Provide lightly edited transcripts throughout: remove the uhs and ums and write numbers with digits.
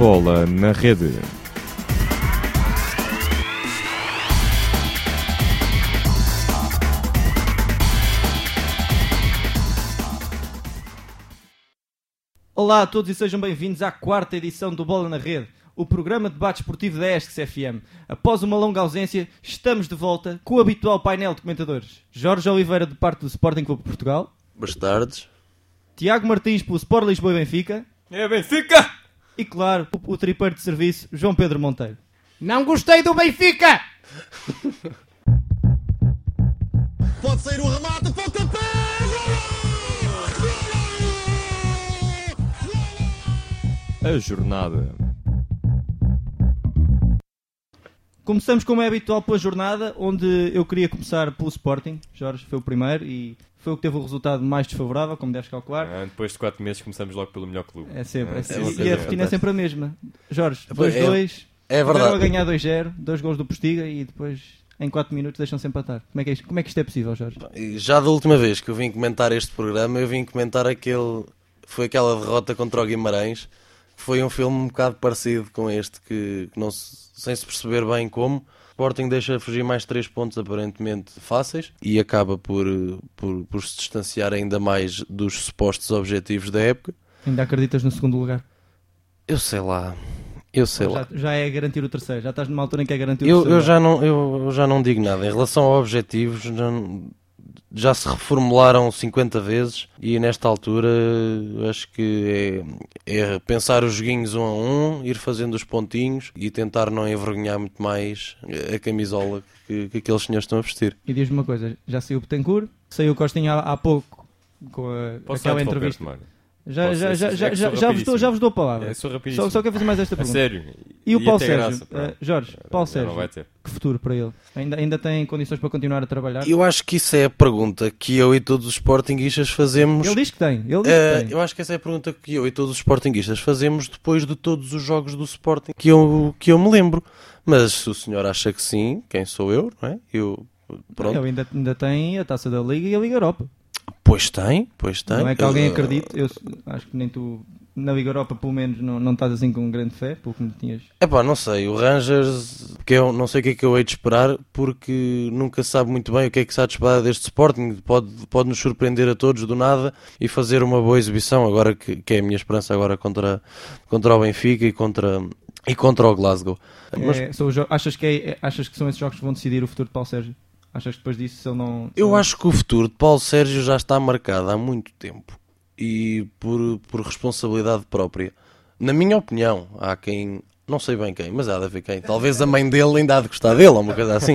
Bola na Rede. Olá a todos e sejam bem-vindos à quarta edição do Bola na Rede, o programa de debate esportivo da ESC FM. Após uma longa ausência, estamos de volta com o habitual painel de comentadores. Jorge Oliveira, de parte do Sporting Clube de Portugal. Boas tardes. Tiago Martins, pelo Sport Lisboa e Benfica. É Benfica! E claro, o tripeiro de serviço, João Pedro Monteiro. Não gostei do Benfica! Pode sair o remate, pontapé! A jornada. Começamos como é habitual pela jornada, onde eu queria começar pelo Sporting. Jorge foi o primeiro e foi o que teve o resultado mais desfavorável, como deves calcular. Depois de 4 meses começamos logo pelo melhor clube. É sempre, sempre. E a rotina é sempre a mesma. Jorge, Pois, 2-2, é verdade. tiveram a ganhar 2-0, 2 gols do Postiga e depois em 4 minutos deixam-se empatar. Como é que isto é possível, Jorge? E já da última vez que eu vim comentar este programa, eu vim comentar aquela derrota contra o Guimarães. Foi um filme um bocado parecido com este, que não sem se perceber bem como. O Sporting deixa fugir mais 3 pontos aparentemente fáceis e acaba por se distanciar ainda mais dos supostos objetivos da época. Ainda acreditas no segundo lugar? Eu sei lá. Já é garantir o terceiro, já estás numa altura em que é garantir o terceiro. Eu já não digo nada. Em relação a objetivos, já se reformularam 50 vezes e nesta altura acho que é pensar os joguinhos 1 a 1, ir fazendo os pontinhos e tentar não envergonhar muito mais a camisola que aqueles senhores estão a vestir. E diz-me uma coisa, já saiu o Betancourt, saiu o Costinha há pouco com aquela entrevista. Já vos dou a palavra. Só quero fazer mais esta pergunta. Sério? E o Paulo Sérgio? Graça, Jorge, Paulo Sérgio, não vai ter. que futuro para ele? Ainda tem condições para continuar a trabalhar? Eu acho que isso é a pergunta que eu e todos os sportinguistas fazemos. Ele diz que tem. Eu acho que essa é a pergunta que eu e todos os sportinguistas fazemos depois de todos os jogos do Sporting que eu me lembro. Mas se o senhor acha que sim, quem sou eu, não é? Pronto. Ele ainda tem a Taça da Liga e a Liga Europa. Pois tem. Não é que alguém acredite, eu acho que nem tu, na Liga Europa pelo menos, não estás assim com grande fé, pelo que me tinhas... Não sei, o Rangers, porque eu não sei o que é que eu hei de esperar, porque nunca se sabe muito bem o que é que se há de esperar deste Sporting, pode nos surpreender a todos do nada e fazer uma boa exibição, agora que é a minha esperança agora contra o Benfica e contra o Glasgow. Achas que são esses jogos que vão decidir o futuro de Paulo Sérgio? Achas que depois disso, se ele não... Eu acho que o futuro de Paulo Sérgio já está marcado há muito tempo e por responsabilidade própria. Na minha opinião, há quem, não sei bem quem, mas há de haver quem. Talvez a mãe dele ainda há de gostar dele, ou uma coisa assim.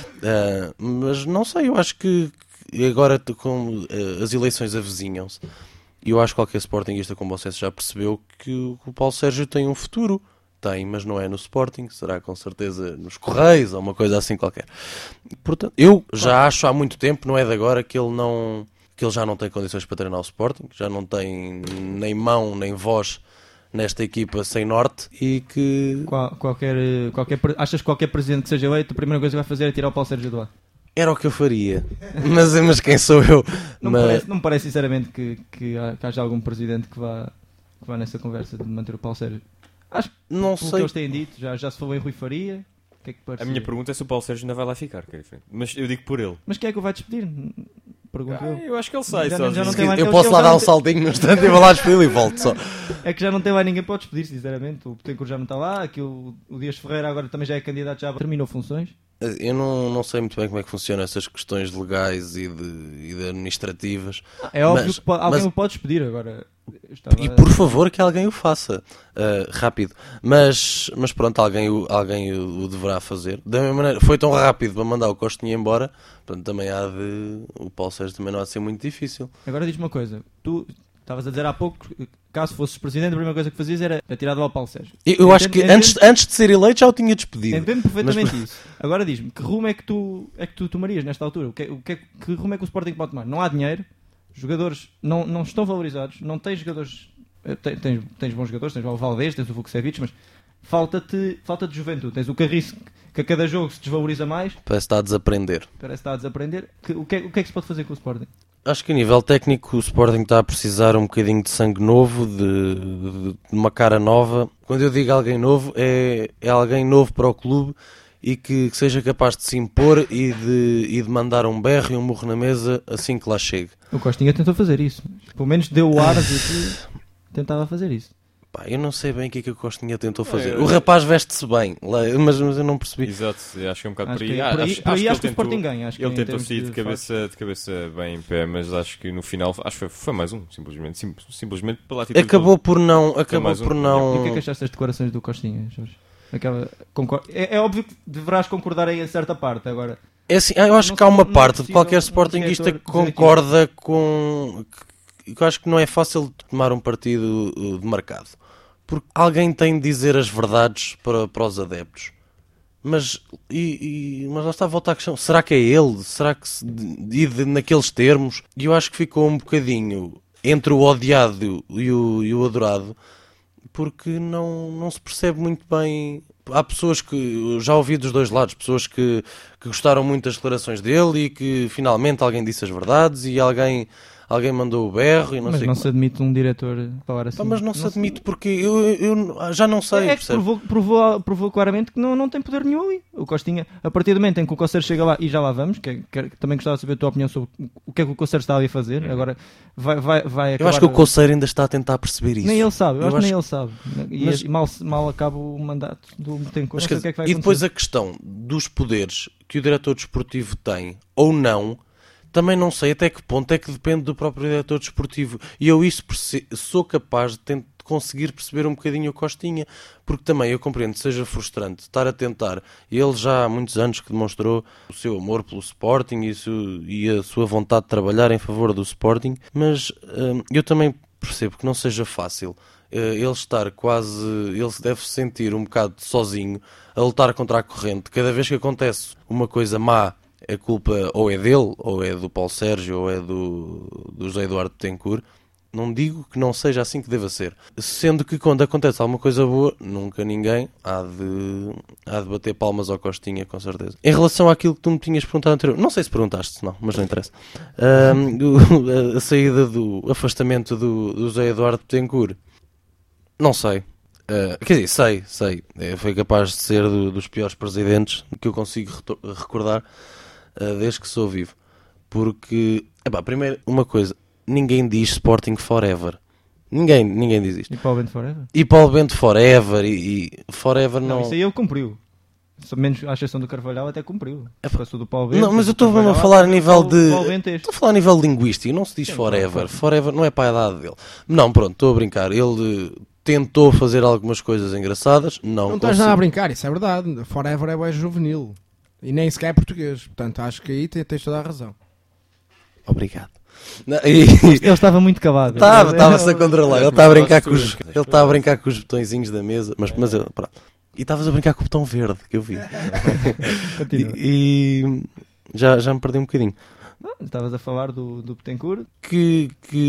Mas não sei, eu acho que agora com as eleições avizinham-se, e eu acho que qualquer sportinguista como vocês já percebeu que o Paulo Sérgio tem um futuro. Tem, mas não é no Sporting, será com certeza nos Correios ou uma coisa assim qualquer. Portanto, eu já acho há muito tempo, não é de agora, que ele já não tem condições para treinar o Sporting, já não tem nem mão nem voz nesta equipa sem norte e que... Achas que qualquer presidente que seja eleito, a primeira coisa que vai fazer é tirar o Paulo Sérgio do ar? Era o que eu faria, mas quem sou eu? Não me parece sinceramente que haja algum presidente que vá nessa conversa de manter o Paulo Sérgio. Acho que não sei. O que eles têm dito, já se falou em Rui Faria. O que é que a minha pergunta é se o Paulo Sérgio ainda vai lá ficar, que é diferente. Mas eu digo por ele. Mas quem é que o vai despedir? Pergunto eu. Eu acho que ele sai. Eu posso lá dar um saldinho no instante e vou lá despedir e volto só. É que já não tem lá ninguém para despedir, sinceramente. O Betancourt já não está lá, o Dias Ferreira agora também já é candidato, já terminou funções. Eu não sei muito bem como é que funcionam essas questões legais e de administrativas. É óbvio que alguém o pode despedir agora. E por favor que alguém o faça rápido. Mas pronto, alguém o deverá fazer. Da mesma maneira, foi tão rápido para mandar o Costinha embora, portanto também o Paulo Sérgio também não há de ser muito difícil. Agora diz-me uma coisa, tu estavas a dizer há pouco, caso fosses presidente, a primeira coisa que fazias era tirar do Paulo Sérgio. Eu acho que antes de ser eleito já o tinha despedido. Entendo perfeitamente isso. Agora diz-me, que rumo é que tu tomarias nesta altura? Que rumo é que o Sporting pode tomar? Não há dinheiro, jogadores não estão valorizados, não tens jogadores, tens bons jogadores, tens o Valdés, tens o Vukcevic, mas falta-te juventude. Tens o Carriço, que a cada jogo se desvaloriza mais. Parece que está a desaprender. O que é que se pode fazer com o Sporting? Acho que a nível técnico o Sporting está a precisar um bocadinho de sangue novo, de uma cara nova. Quando eu digo alguém novo, é alguém novo para o clube e que seja capaz de se impor e de mandar um berro e um murro na mesa assim que lá chegue. O Costinha tentou fazer isso. Pelo menos deu o ar de que tentava fazer isso. Pá, eu não sei bem o que é que o Costinha tentou fazer. O rapaz veste-se bem, mas eu não percebi. Exato, eu acho que é um bocado Acho por que aí. é por aí- por aí acho que o ele Sporting ganha, acho que ele em tentou termos sair de de cabeça bem em pé, mas acho que no final acho que foi mais um, simplesmente pela atitude. Acabou por não. mais um. E o que é não... que achaste das declarações do Costinha, Jorge? É óbvio que deverás concordar aí a certa parte agora. É assim, eu acho Não que há uma é parte de possível qualquer um sportinguista que diretor dizer concorda com... Eu acho que não é fácil tomar um partido de mercado. Porque alguém tem de dizer as verdades para os adeptos. Mas lá está a voltar à questão. Será que é ele? Será que naqueles termos? E eu acho que ficou um bocadinho entre o odiado e o adorado, porque não se percebe muito bem. Há pessoas que eu já ouvi dos dois lados, pessoas que gostaram muito das declarações dele e que finalmente alguém disse as verdades e alguém mandou o berro e não Mas sei não como. se admite um diretor falar assim. Pá, mas não se admite porque eu já não sei, É que percebe? provou claramente que não tem poder nenhum ali. O Costinha, a partir do momento em que o Conselho chega lá, e já lá vamos, que também gostava de saber a tua opinião sobre o que é que o Conselho está ali a fazer. Agora vai acabar. Eu acho que o Conselho ainda está a tentar perceber isso. Nem ele sabe, eu acho que nem que- ele sabe. E mal acaba o mandato do Betancourt. Mas, Não sei o que é que vai e depois acontecer. a questão dos poderes que o diretor desportivo tem ou não, também não sei até que ponto é que depende do próprio diretor desportivo. E eu sou capaz de conseguir perceber um bocadinho o Costinha, porque também eu compreendo que seja frustrante estar a tentar, e ele já há muitos anos que demonstrou o seu amor pelo Sporting e a sua vontade de trabalhar em favor do Sporting, mas eu também percebo que não seja fácil ele estar quase, ele se deve sentir um bocado sozinho a lutar contra a corrente. Cada vez que acontece uma coisa má, a culpa ou é dele, ou é do Paulo Sérgio, ou é do José Eduardo Betancourt. Não digo que não seja assim que deva ser. Sendo que quando acontece alguma coisa boa, nunca ninguém há de bater palmas ao Costinha, com certeza. Em relação àquilo que tu me tinhas perguntado anterior, não sei se perguntaste, não, mas não interessa. A saída do afastamento do José Eduardo Betancourt, não sei. Quer dizer, sei. Foi capaz de ser dos piores presidentes que eu consigo recordar desde que sou vivo. Porque, primeiro, uma coisa, ninguém diz Sporting Forever. Ninguém diz isto. E para o Bento Forever? E Paulo Bento Forever e Forever Não, não... isso aí ele cumpriu. Só menos à exceção do Carvalhal até cumpriu. Passou do Paulo Bento. Não, mas eu estou Carvalhal, a falar a nível de... Paulo Bento é este. Estou a falar a nível linguístico, não se diz Sim, Forever. claro. Forever não é para a idade dele. Não, pronto, estou a brincar. Ele tentou fazer algumas coisas engraçadas, Não estás nada a brincar, isso é verdade. Forever é bem juvenil. E nem sequer é português. Portanto, acho que aí tens toda a razão. Obrigado. Ele estava muito calado. Estava-se a controlar. Ele está a brincar com os botõezinhos da mesa. Mas pronto. E estavas a brincar com o botão verde, que eu vi. Continua. E já me perdi um bocadinho. Estavas a falar do Betancourt. Que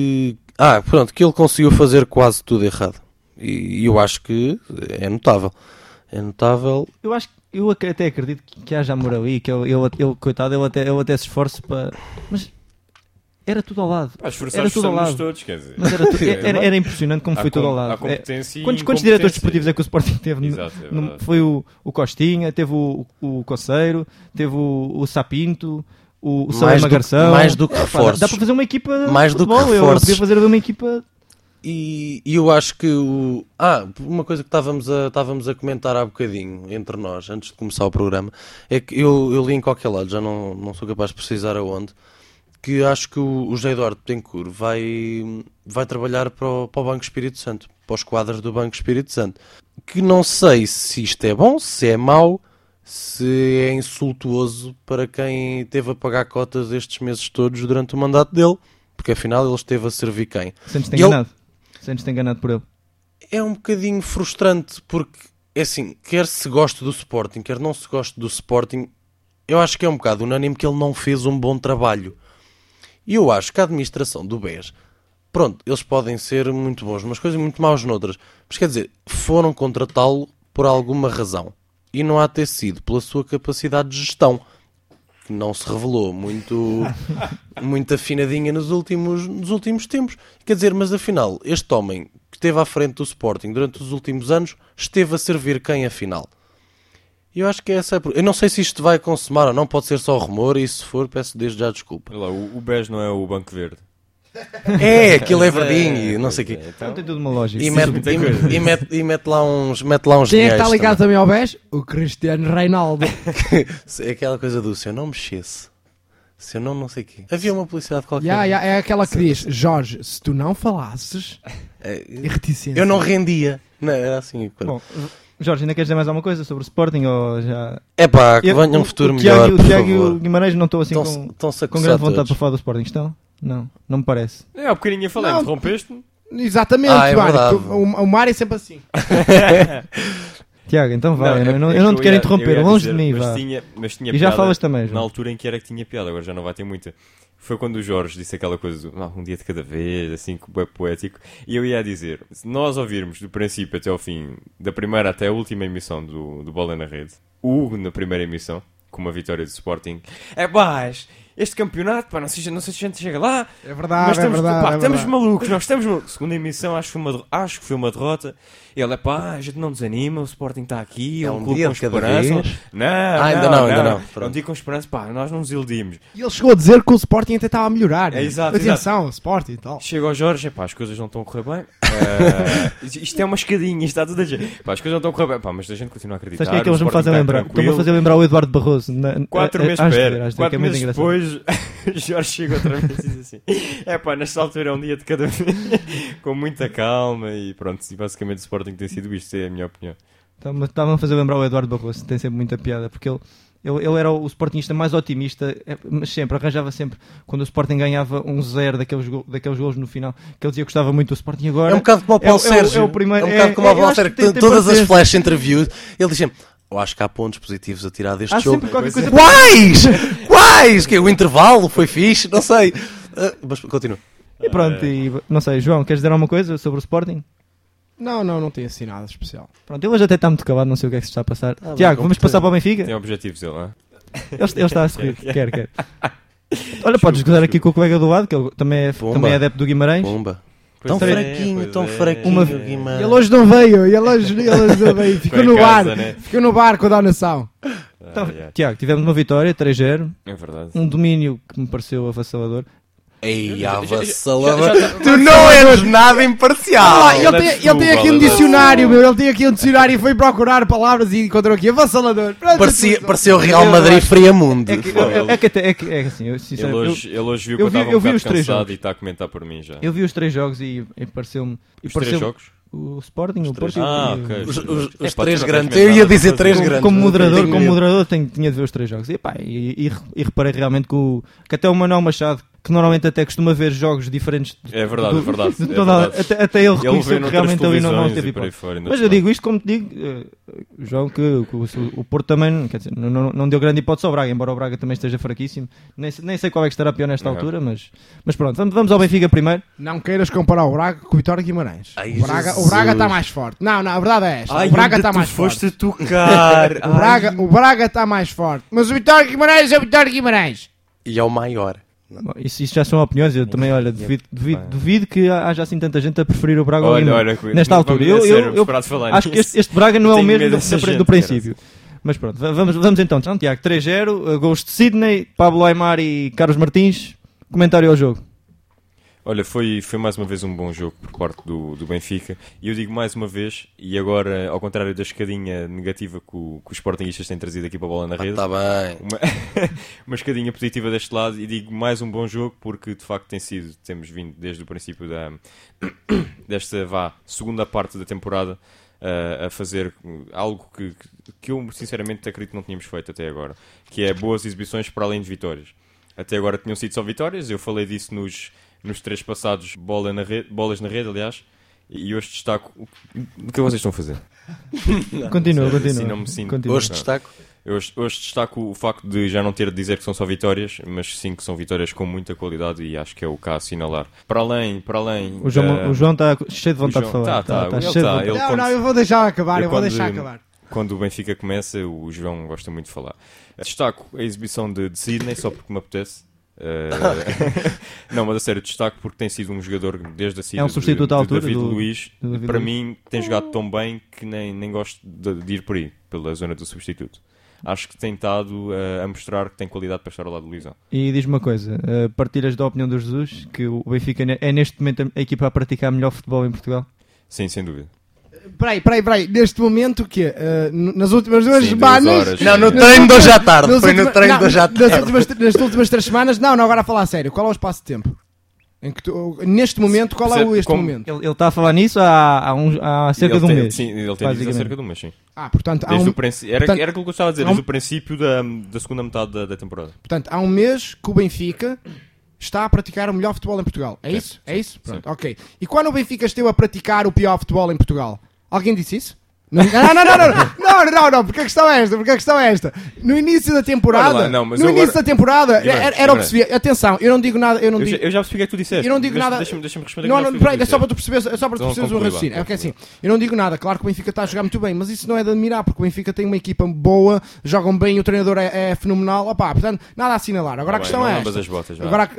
ele conseguiu fazer quase tudo errado. E eu acho que é notável. É notável. Eu até acredito que haja amor ali, que ele coitado, ele até se esforce para... Mas era tudo ao lado. Era tudo ao lado. Todos, quer dizer. Mas era impressionante como foi tudo ao lado. Há competência e Quantos diretores desportivos é que o Sporting teve? Exato, é verdade. Foi o Costinha, teve o Coceiro, teve o Sapinto, o Salema Garção. Mais do que reforços. Dá para fazer uma equipa mais de do que futebol. Eu reforços. podia fazer uma equipa... E eu acho que uma coisa que estávamos a comentar há bocadinho entre nós, antes de começar o programa, é que eu li em qualquer lado, já não sou capaz de precisar aonde, que acho que o José Eduardo Betancourt vai trabalhar para o Banco Espírito Santo, para os quadros do Banco Espírito Santo. Que não sei se isto é bom, se é mau, se é insultuoso para quem teve a pagar cotas estes meses todos durante o mandato dele, porque afinal ele esteve a servir quem? Sentes-te enganado? Sentes-te enganado por ele? É um bocadinho frustrante, porque, é assim, quer se goste do Sporting, quer não se goste do Sporting, eu acho que é um bocado unânime que ele não fez um bom trabalho. E eu acho que a administração do BES, pronto, eles podem ser muito bons umas coisas e muito maus noutras, mas quer dizer, foram contratá-lo por alguma razão. E não há de ter sido pela sua capacidade de gestão. que não se revelou muito afinadinha nos últimos tempos. Quer dizer, mas afinal, este homem que esteve à frente do Sporting durante os últimos anos, esteve a servir quem afinal? Eu acho que é essa. Eu não sei se isto vai consumar ou não, pode ser só rumor, e se for, peço desde já desculpa. Olha lá, o BES não é o Banco Verde. É, aquilo é verdinho e não sei o quê. Então, Tem tudo uma lógica. E mete lá uns Quem é que está dinheiros ligado também ao BES? O Cristiano Reinaldo. É aquela coisa do se eu não mexesse, se eu não sei o quê. Havia uma publicidade qualquer. É aquela que diz: Jorge, se tu não falasses, e reticência. Eu não rendia. Não, era assim. Bom, Jorge, ainda queres dizer mais alguma coisa sobre o Sporting? Ou já... É pá, que venha um futuro melhor. O Tiago e o Guimarães não estão assim Estão-se a com coçar grande vontade todos. para falar do Sporting, estão? Não me parece. há um bocadinho a falar, Não. interrompeste-me. Exatamente, É Mário. verdade. O Mário é sempre assim. Tiago, então vai, é eu não eu te quero ia interromper, dizer, longe de mim, vá. mas tinha E já piada falas também, na João. altura em que era que tinha piada, agora já não vai ter muita. Foi quando o Jorge disse aquela coisa do um dia de cada vez, assim, que é poético. E eu ia dizer, se nós ouvirmos do princípio até ao fim, da primeira até a última emissão do Bola na Rede, na primeira emissão, com uma vitória do Sporting, este campeonato, pá, não sei se a gente chega lá, É verdade, mas estamos, é verdade. pá, é estamos verdade. malucos, nós estamos malucos. Segunda emissão, acho que foi uma derrota. Ele a gente não desanima, o Sporting está aqui, é um clube dia com de cada esperança. vez. Ainda não. É um Pronto. dia com esperança, pá, nós não nos iludimos. E ele chegou a dizer que o Sporting até estava a melhorar. É, exato, Atenção, Sporting e tal. Chega ao Jorge, pá, as coisas não estão a correr bem. Isto é uma escadinha, isto está tudo a gente. Pá, as coisas não estão a correr bem, pá, mas a gente continua a acreditar. Sabes quem é que eles o me Sporting fazem está lembrar? tranquilo. Estão-me a fazer lembrar o Eduardo Barroso. 4 meses, Acho que espera, é 4 muito meses engraçado. depois, Jorge chega outra vez e diz assim: é pá, nesta altura é um dia de cada vez, com muita calma e pronto. E basicamente o Sporting tem sido isto, é a minha opinião. Estava a fazer lembrar o Eduardo Barroso, tem sempre muita piada, porque ele era o sportingista mais otimista, mas sempre, arranjava sempre, quando o Sporting ganhava 1-0 daqueles golos no final, que ele dizia que gostava muito do Sporting. Agora É um bocado como o Paulo Sérgio. é o primeiro, É um bocado como o eu Paulo acho Sérgio. que tem Todas as paciência. flash interviews, ele diz sempre: eu acho que há pontos positivos a tirar deste Há jogo. sempre qualquer coisa. Quais? Que o intervalo foi fixe? Não sei. Mas continua. E pronto, e não sei, João, queres dizer alguma coisa sobre o Sporting? Não tem assim nada especial. Pronto, ele hoje até está muito calado, não sei o que é que se está a passar. bem, Tiago, vamos passar para o Benfica? Tem objetivos ele, não é? Ele está a sorrir, quer. Olha, podes gozar aqui com o colega do lado, que ele também é adepto do Guimarães. Pumba. Pois Tão é, fraquinho, pois tão é. fraquinho, Guimarães. Ele hoje não veio, ele hoje não veio. Ficou Foi em no casa, bar. né? Ficou no bar com a donação. Então, Tiago, tivemos uma vitória, 3-0, É verdade. um domínio que me pareceu avassalador. Ei, já avassalador. tá- Tu não és nada imparcial. Ele tem aqui um dicionário, meu. Ele tem aqui um dicionário e foi procurar palavras e encontrou aqui avassalador. Pronto, Parecia o Real Madrid Friamundo. É que assim, eu Ele sinceramente. hoje viu que eu eu vi- estava eu um vi bocado os três cansado jogos. e está a comentar por mim já. Eu vi os 3 jogos e pareceu-me. Os 3 jogos? O Sporting, o Porto Ah, e o. ok. Os Epá, três tu não grandes. tens Eu nada ia para dizer fazer. três grandes. Como moderador, Tenho medo. tinha de ver os 3 jogos. E reparei realmente que até o Manuel Machado, que normalmente até costuma ver jogos diferentes. É verdade, é verdade. de é toda- verdade. até ele Ele reconheceu vê que noutras realmente ali não televisões teve e por aí hipótese. fora, ainda Mas se eu dá. digo isto como te digo, João, que o Porto também, quer dizer, não deu grande hipótese ao Braga, embora o Braga também esteja fraquíssimo. Nem sei qual é que estará pior nesta Não. altura, mas pronto, vamos ao Benfica primeiro. Não queiras comparar o Braga com o Vitória de Guimarães. Ai, O Braga Jesus. está mais forte. Não, a verdade é esta. Ai, o Braga onde está tu mais foste forte. tocar. O Braga está mais forte. Mas o Vitória de Guimarães é o Vitória de Guimarães. E é o maior. Bom, isso já são opiniões, eu também, olha, duvido que haja assim tanta gente a preferir o Braga ao Guimarães nesta altura. Eu acho que este Braga não é o Tenho mesmo medo dessa do gente, princípio. Mas pronto, vamos então. Tiago, 3-0, gols de Sidney, Pablo Aimar e Carlos Martins. Comentário ao jogo. Olha, foi mais uma vez um bom jogo por parte do Benfica. E eu digo mais uma vez, e agora, ao contrário da escadinha negativa que os sportinguistas têm trazido aqui para a Bola na Rede, Está bem. uma escadinha positiva deste lado, e digo mais um bom jogo porque de facto temos vindo desde o princípio desta segunda parte da temporada a fazer algo que eu sinceramente acredito que não tínhamos feito até agora, que é boas exibições para além de vitórias. Até agora tinham sido só vitórias, eu falei disso nos 3 passados bolas na rede, aliás, e hoje destaco o que vocês estão a fazer. Continua. Assim não me sinto. Continua. Hoje destaco. Hoje destaco o facto de já não ter de dizer que são só vitórias, mas sim que são vitórias com muita qualidade, e acho que é o que há a assinalar. Para além O João está cheio de vontade de falar. Tá, Está ele cheio de tá, vontade. ele- Não, eu vou deixar acabar. eu Eu vou quando- deixar acabar. quando o Benfica começa, o João gosta muito de falar. Destaco a exibição de Sidney, só porque me apetece. Não, mas a sério, destaco porque tem sido um jogador desde a saída um substituto à altura David do Luiz. David Para Luiz. mim, tem jogado tão bem que nem gosto de ir por aí, pela zona do substituto. Acho que tem estado a mostrar que tem qualidade para estar ao lado do Luizão. E diz-me uma coisa, partilhas da opinião do Jesus, que o Benfica é neste momento a equipa a praticar melhor futebol em Portugal? Sim, sem dúvida. Peraí, neste momento o quê? Nas últimas 2 Sim, semanas... 2 horas. Não, no treino de hoje à tarde. Nas Foi no últimas- treino não, de hoje à tarde. nas últimas 3 semanas... Não, agora a falar a sério. Qual é o espaço de tempo? Em que neste momento, qual é este Como- momento? Ele está a falar nisso há cerca de um mês. Sim, ele tem dito há basicamente. cerca de um mês, sim. Portanto, Desde o era portanto, aquilo que eu estava a dizer, há desde o princípio da segunda metade da temporada. portanto, há um mês que o Benfica está a praticar o melhor futebol em Portugal. É Sim, isso? É isso? Pronto, sim. ok. E quando o Benfica esteve a praticar o pior futebol em Portugal? Alguém disse isso? Não, porque a questão é esta. No início da temporada, Olha lá, não, mas no eu início agora- da temporada, Guimarães, era o que se via. Atenção, eu não digo nada, eu não digo... Eu já percebi o que é que tu disseste. Eu não digo nada. Deixa-me responder. Não, que eu já percebi o peraí, que é só tu para tu perceberes, Então, o conclui lá, raciocínio. É porque assim, eu não digo nada. Claro que o Benfica está a jogar muito bem, mas isso não é de admirar, porque o Benfica tem uma equipa boa, jogam bem, o treinador é fenomenal. Opá, portanto, nada a assinalar. Agora a Tá bem, questão não é lambas esta. as botas, vá. Agora,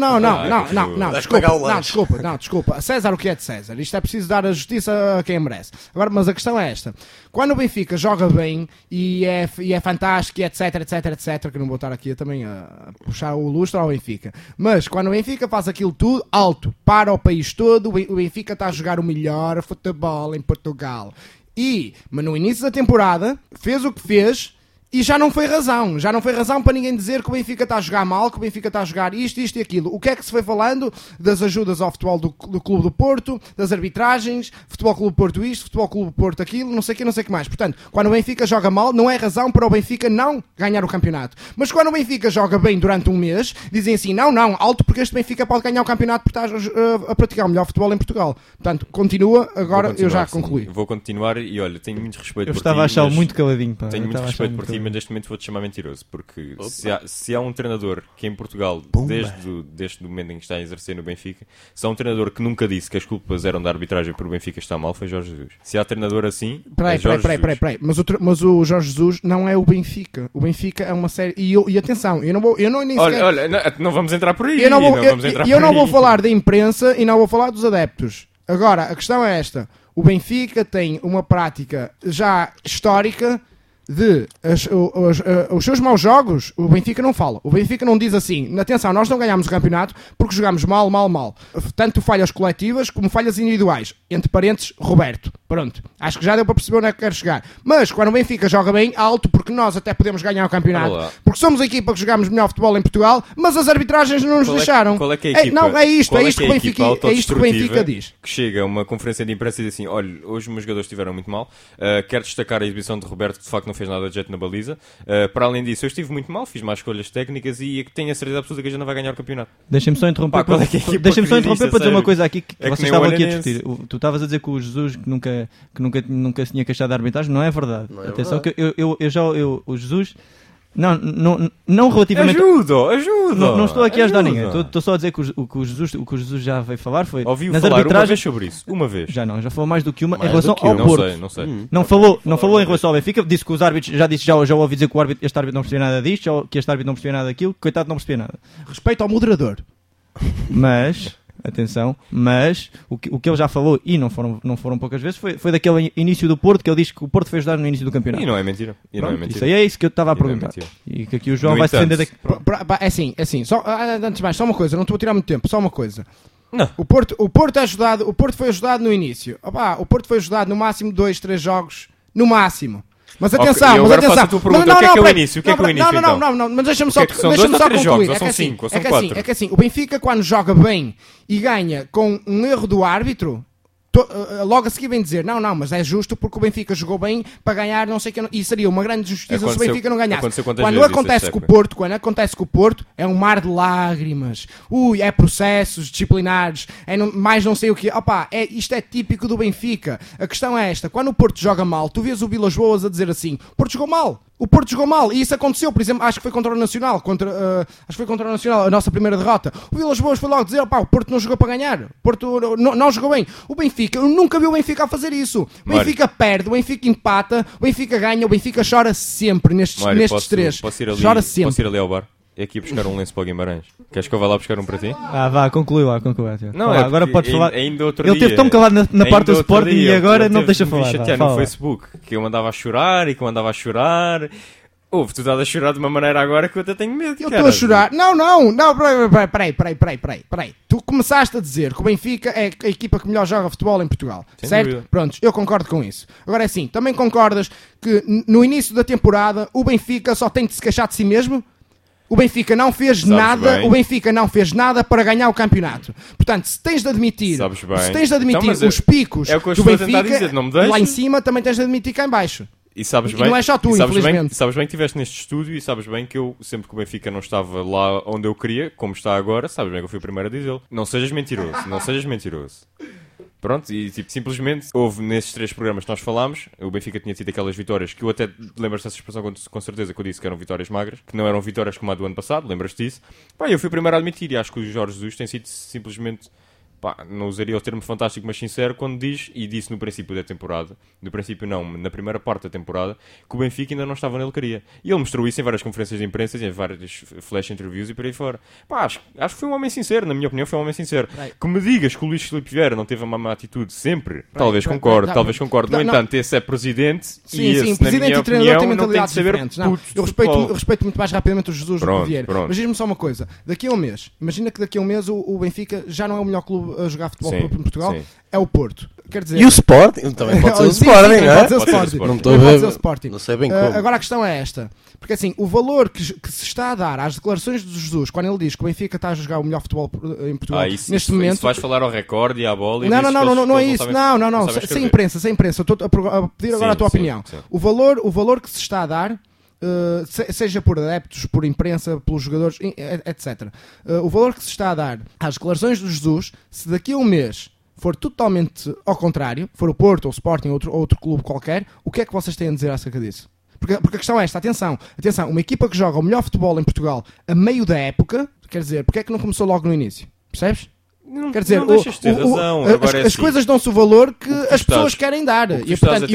não, Vais pagar o lanche. desculpa. César, o que é de César? Isto é preciso dar a justiça a quem merece. Agora, mas a questão é esta. Quando o Benfica joga bem e é fantástico, e etc, que eu não vou estar aqui também a puxar o lustre ao Benfica. Mas quando o Benfica faz aquilo tudo, alto, para o país todo, o Benfica está a jogar o melhor futebol em Portugal. Mas no início da temporada, fez o que fez... E já não foi razão para ninguém dizer que o Benfica está a jogar mal, que o Benfica está a jogar isto e aquilo. O que é que se foi falando? Das ajudas ao futebol do Clube do Porto, das arbitragens, Futebol Clube do Porto isto, Futebol Clube do Porto aquilo, não sei o que mais. Portanto, quando o Benfica joga mal, não é razão para o Benfica não ganhar o campeonato. Mas quando o Benfica joga bem durante um mês, dizem assim, não, alto porque este Benfica pode ganhar o campeonato porque está a praticar o melhor futebol em Portugal. Portanto, continua, agora eu já concluí. Vou continuar e olha, tenho muito respeito Eu por estava ti. a achá-lo mas muito caladinho. Pá. Tenho Eu muito estava a respeito achá-lo por ti, muito mas neste momento vou-te chamar mentiroso. Porque Opa. se há um treinador que em Portugal, desde o momento em que está a exercer no Benfica, se há um treinador que nunca disse que as culpas eram da arbitragem por o Benfica estar mal, foi Jorge Jesus. Se há treinador assim, é Jorge Jesus. Peraí. Mas o Jorge Jesus não é o Benfica. O Benfica é uma série. E atenção, eu não nem sequer... Olha, não vamos entrar por aí. Eu não vamos vou falar da imprensa e não vou falar dos adeptos. Agora, a questão é esta. O Benfica tem uma prática já histórica de os seus maus jogos, o Benfica não fala. O Benfica não diz assim, atenção, nós não ganhámos o campeonato porque jogámos mal. Tanto falhas coletivas como falhas individuais. Entre parênteses, Roberto. Pronto. Acho que já deu para perceber onde é que quero chegar. Mas quando o Benfica joga bem, alto, porque nós até podemos ganhar o campeonato. Olá. Porque somos a equipa que jogamos melhor futebol em Portugal, mas as arbitragens não nos deixaram. Qual é que é a equipa? Não, é isto Qual que o Benfica, equipa é isto que o Benfica autodestrutiva diz. que chega a uma conferência de imprensa e diz assim: olha, hoje os meus jogadores estiveram muito mal, quero destacar a exibição de Roberto, que de facto não fez nada de jeito na baliza. Para além disso, eu estive muito mal, fiz más escolhas técnicas e tenho a certeza absoluta que a gente não vai ganhar o campeonato. Deixem-me só interromper, Pá, qual é que é a equipa deixem-me só que diz interromper isso, para dizer a uma sério? coisa aqui que É que vocês nem estavam o aqui a Olhanense. discutir. Tu estavas a dizer que o Jesus que nunca se tinha queixado da arbitragem. Não é verdade. Não é Atenção verdade. que o Jesus... Não relativamente... Ajuda! Não estou aqui a ajudar Ajuda. ninguém. Estou só a dizer que o que o Jesus já veio falar foi... Ouvi-o nas falar uma arbitragens... vez sobre isso. Uma vez. Já falou mais do que uma Mais em relação do que ao uma. Porto. Não sei. Não falou em relação ao Benfica, disse que os árbitros, já ouvi dizer que este árbitro não percebia nada disto, que este árbitro não percebia nada daquilo, coitado não percebia nada. Respeito ao moderador. Mas, atenção, o que ele já falou, e não foram poucas vezes, foi daquele início do Porto, que ele disse que o Porto foi ajudar no início do campeonato. E não é mentira. Pronto, isso aí é isso que eu estava a E não é perguntar. mentira. E que aqui o João No vai se entanto, defender daqui. É assim, só, antes de mais, só uma coisa, não estou a tirar muito tempo, só uma coisa. Não. O Porto foi ajudado no início. O Porto foi ajudado no máximo 2-3 jogos, no máximo. Mas atenção, Ok, eu agora faço a tua pergunta, o que é que é o início? O que é que é o início, então? Não, mas deixa-me O só que é que são dois ou três concluir. jogos? Ou são cinco? Ou são quatro? É que assim, o Benfica quando joga bem e ganha com um erro do árbitro, logo a seguir vem dizer, não, mas é justo porque o Benfica jogou bem para ganhar não sei o que, e seria uma grande justiça se o Benfica não ganhasse. Quando acontece com o Porto, é um mar de lágrimas, é processos disciplinares, mais não sei o que, isto é típico do Benfica. A questão é esta, quando o Porto joga mal, tu vês o Vilas Boas a dizer assim, o Porto jogou mal, O Porto jogou mal e isso aconteceu, por exemplo, acho que foi contra o Nacional, a nossa primeira derrota. O Vilas Boas foi logo dizer, o Porto não jogou para ganhar, o Porto não jogou bem. O Benfica, eu nunca vi o Benfica a fazer isso. O Benfica perde, o Benfica empata, o Benfica ganha, o Benfica chora sempre nestes três. Chora sempre. Posso ir ali ao bar? É aqui buscar um lenço para o Guimarães. Queres que eu vá lá buscar um para ti? Vá, conclui lá. Não, Vá, agora podes falar. Ainda outro Ele dia, teve tão calado na parte do Sporting e agora não deixa falar. Chatear no Facebook que eu andava a chorar e que eu andava a chorar. Tu estás a chorar de uma maneira agora que eu até tenho medo. Eu estou a chorar. Não, peraí. Tu começaste a dizer que o Benfica é a equipa que melhor joga futebol em Portugal. Sem certo? dúvida. Prontos, eu concordo com isso. Agora é assim, também concordas que no início da temporada o Benfica só tem de se queixar de si mesmo? O Benfica não fez nada. Bem. O Benfica não fez nada para ganhar o campeonato. Portanto, se tens de admitir Então, os picos é o que eu do estou a tentar Benfica, dizer, não me deixes. lá em cima também tens de admitir cá em baixo. E sabes E bem, não é só tu, infelizmente. sabes bem que estiveste neste estúdio e sabes bem que eu, sempre que o Benfica não estava lá onde eu queria, como está agora, sabes bem que eu fui o primeiro a dizê-lo. Não sejas mentiroso. Pronto, e simplesmente houve nesses 3 programas que nós falámos, o Benfica tinha tido aquelas vitórias que eu até lembro-te dessa expressão com certeza, que eu disse que eram vitórias magras, que não eram vitórias como a do ano passado, lembras-te disso? Eu fui o primeiro a admitir e acho que o Jorge Jesus tem sido simplesmente, não usaria o termo fantástico, mas sincero, quando diz, e disse no princípio da temporada, no princípio não, na primeira parte da temporada, que o Benfica ainda não estava onde ele queria. E ele mostrou isso em várias conferências de imprensa, em várias flash interviews e por aí fora. Acho que foi um homem sincero, na minha opinião foi um homem sincero. Que me digas que o Luís Filipe Vieira não teve uma má atitude sempre, talvez concorde. No entanto, esse é presidente e esse, presidente na minha e treinador opinião, têm não tem de mentalidades saber diferentes. Não, eu respeito muito mais rapidamente o Jesus do que o Vieira. Mas diz-me só uma coisa, daqui a um mês, imagina que daqui a um mês o Benfica já não é o melhor clube a jogar futebol em Portugal, é o Porto. Quer dizer, E o Sporting? Também pode ser o Sporting, não é? Pode ser o Sporting. Não estou a ver. Sporting. Não sei bem como. Agora a questão é esta. Porque assim, o valor que se está a dar às declarações de Jesus, quando ele diz que o Benfica está a jogar o melhor futebol em Portugal neste momento... Isso vais falar ao recorde e à bola e não é isso. Não. Sem imprensa. Eu estou a pedir agora a tua opinião. Sim. O valor que se está a dar... seja por adeptos, por imprensa, pelos jogadores, etc. O valor que se está a dar às declarações do Jesus, se daqui a um mês for totalmente ao contrário, for o Porto ou o Sporting ou outro clube qualquer, o que é que vocês têm a dizer acerca disso? Porque a questão é esta, atenção, uma equipa que joga o melhor futebol em Portugal a meio da época, quer dizer, porque é que não começou logo no início? Percebes? Quer dizer, não deixas de ter razão. As coisas dão-se o valor que as pessoas querem dar. O que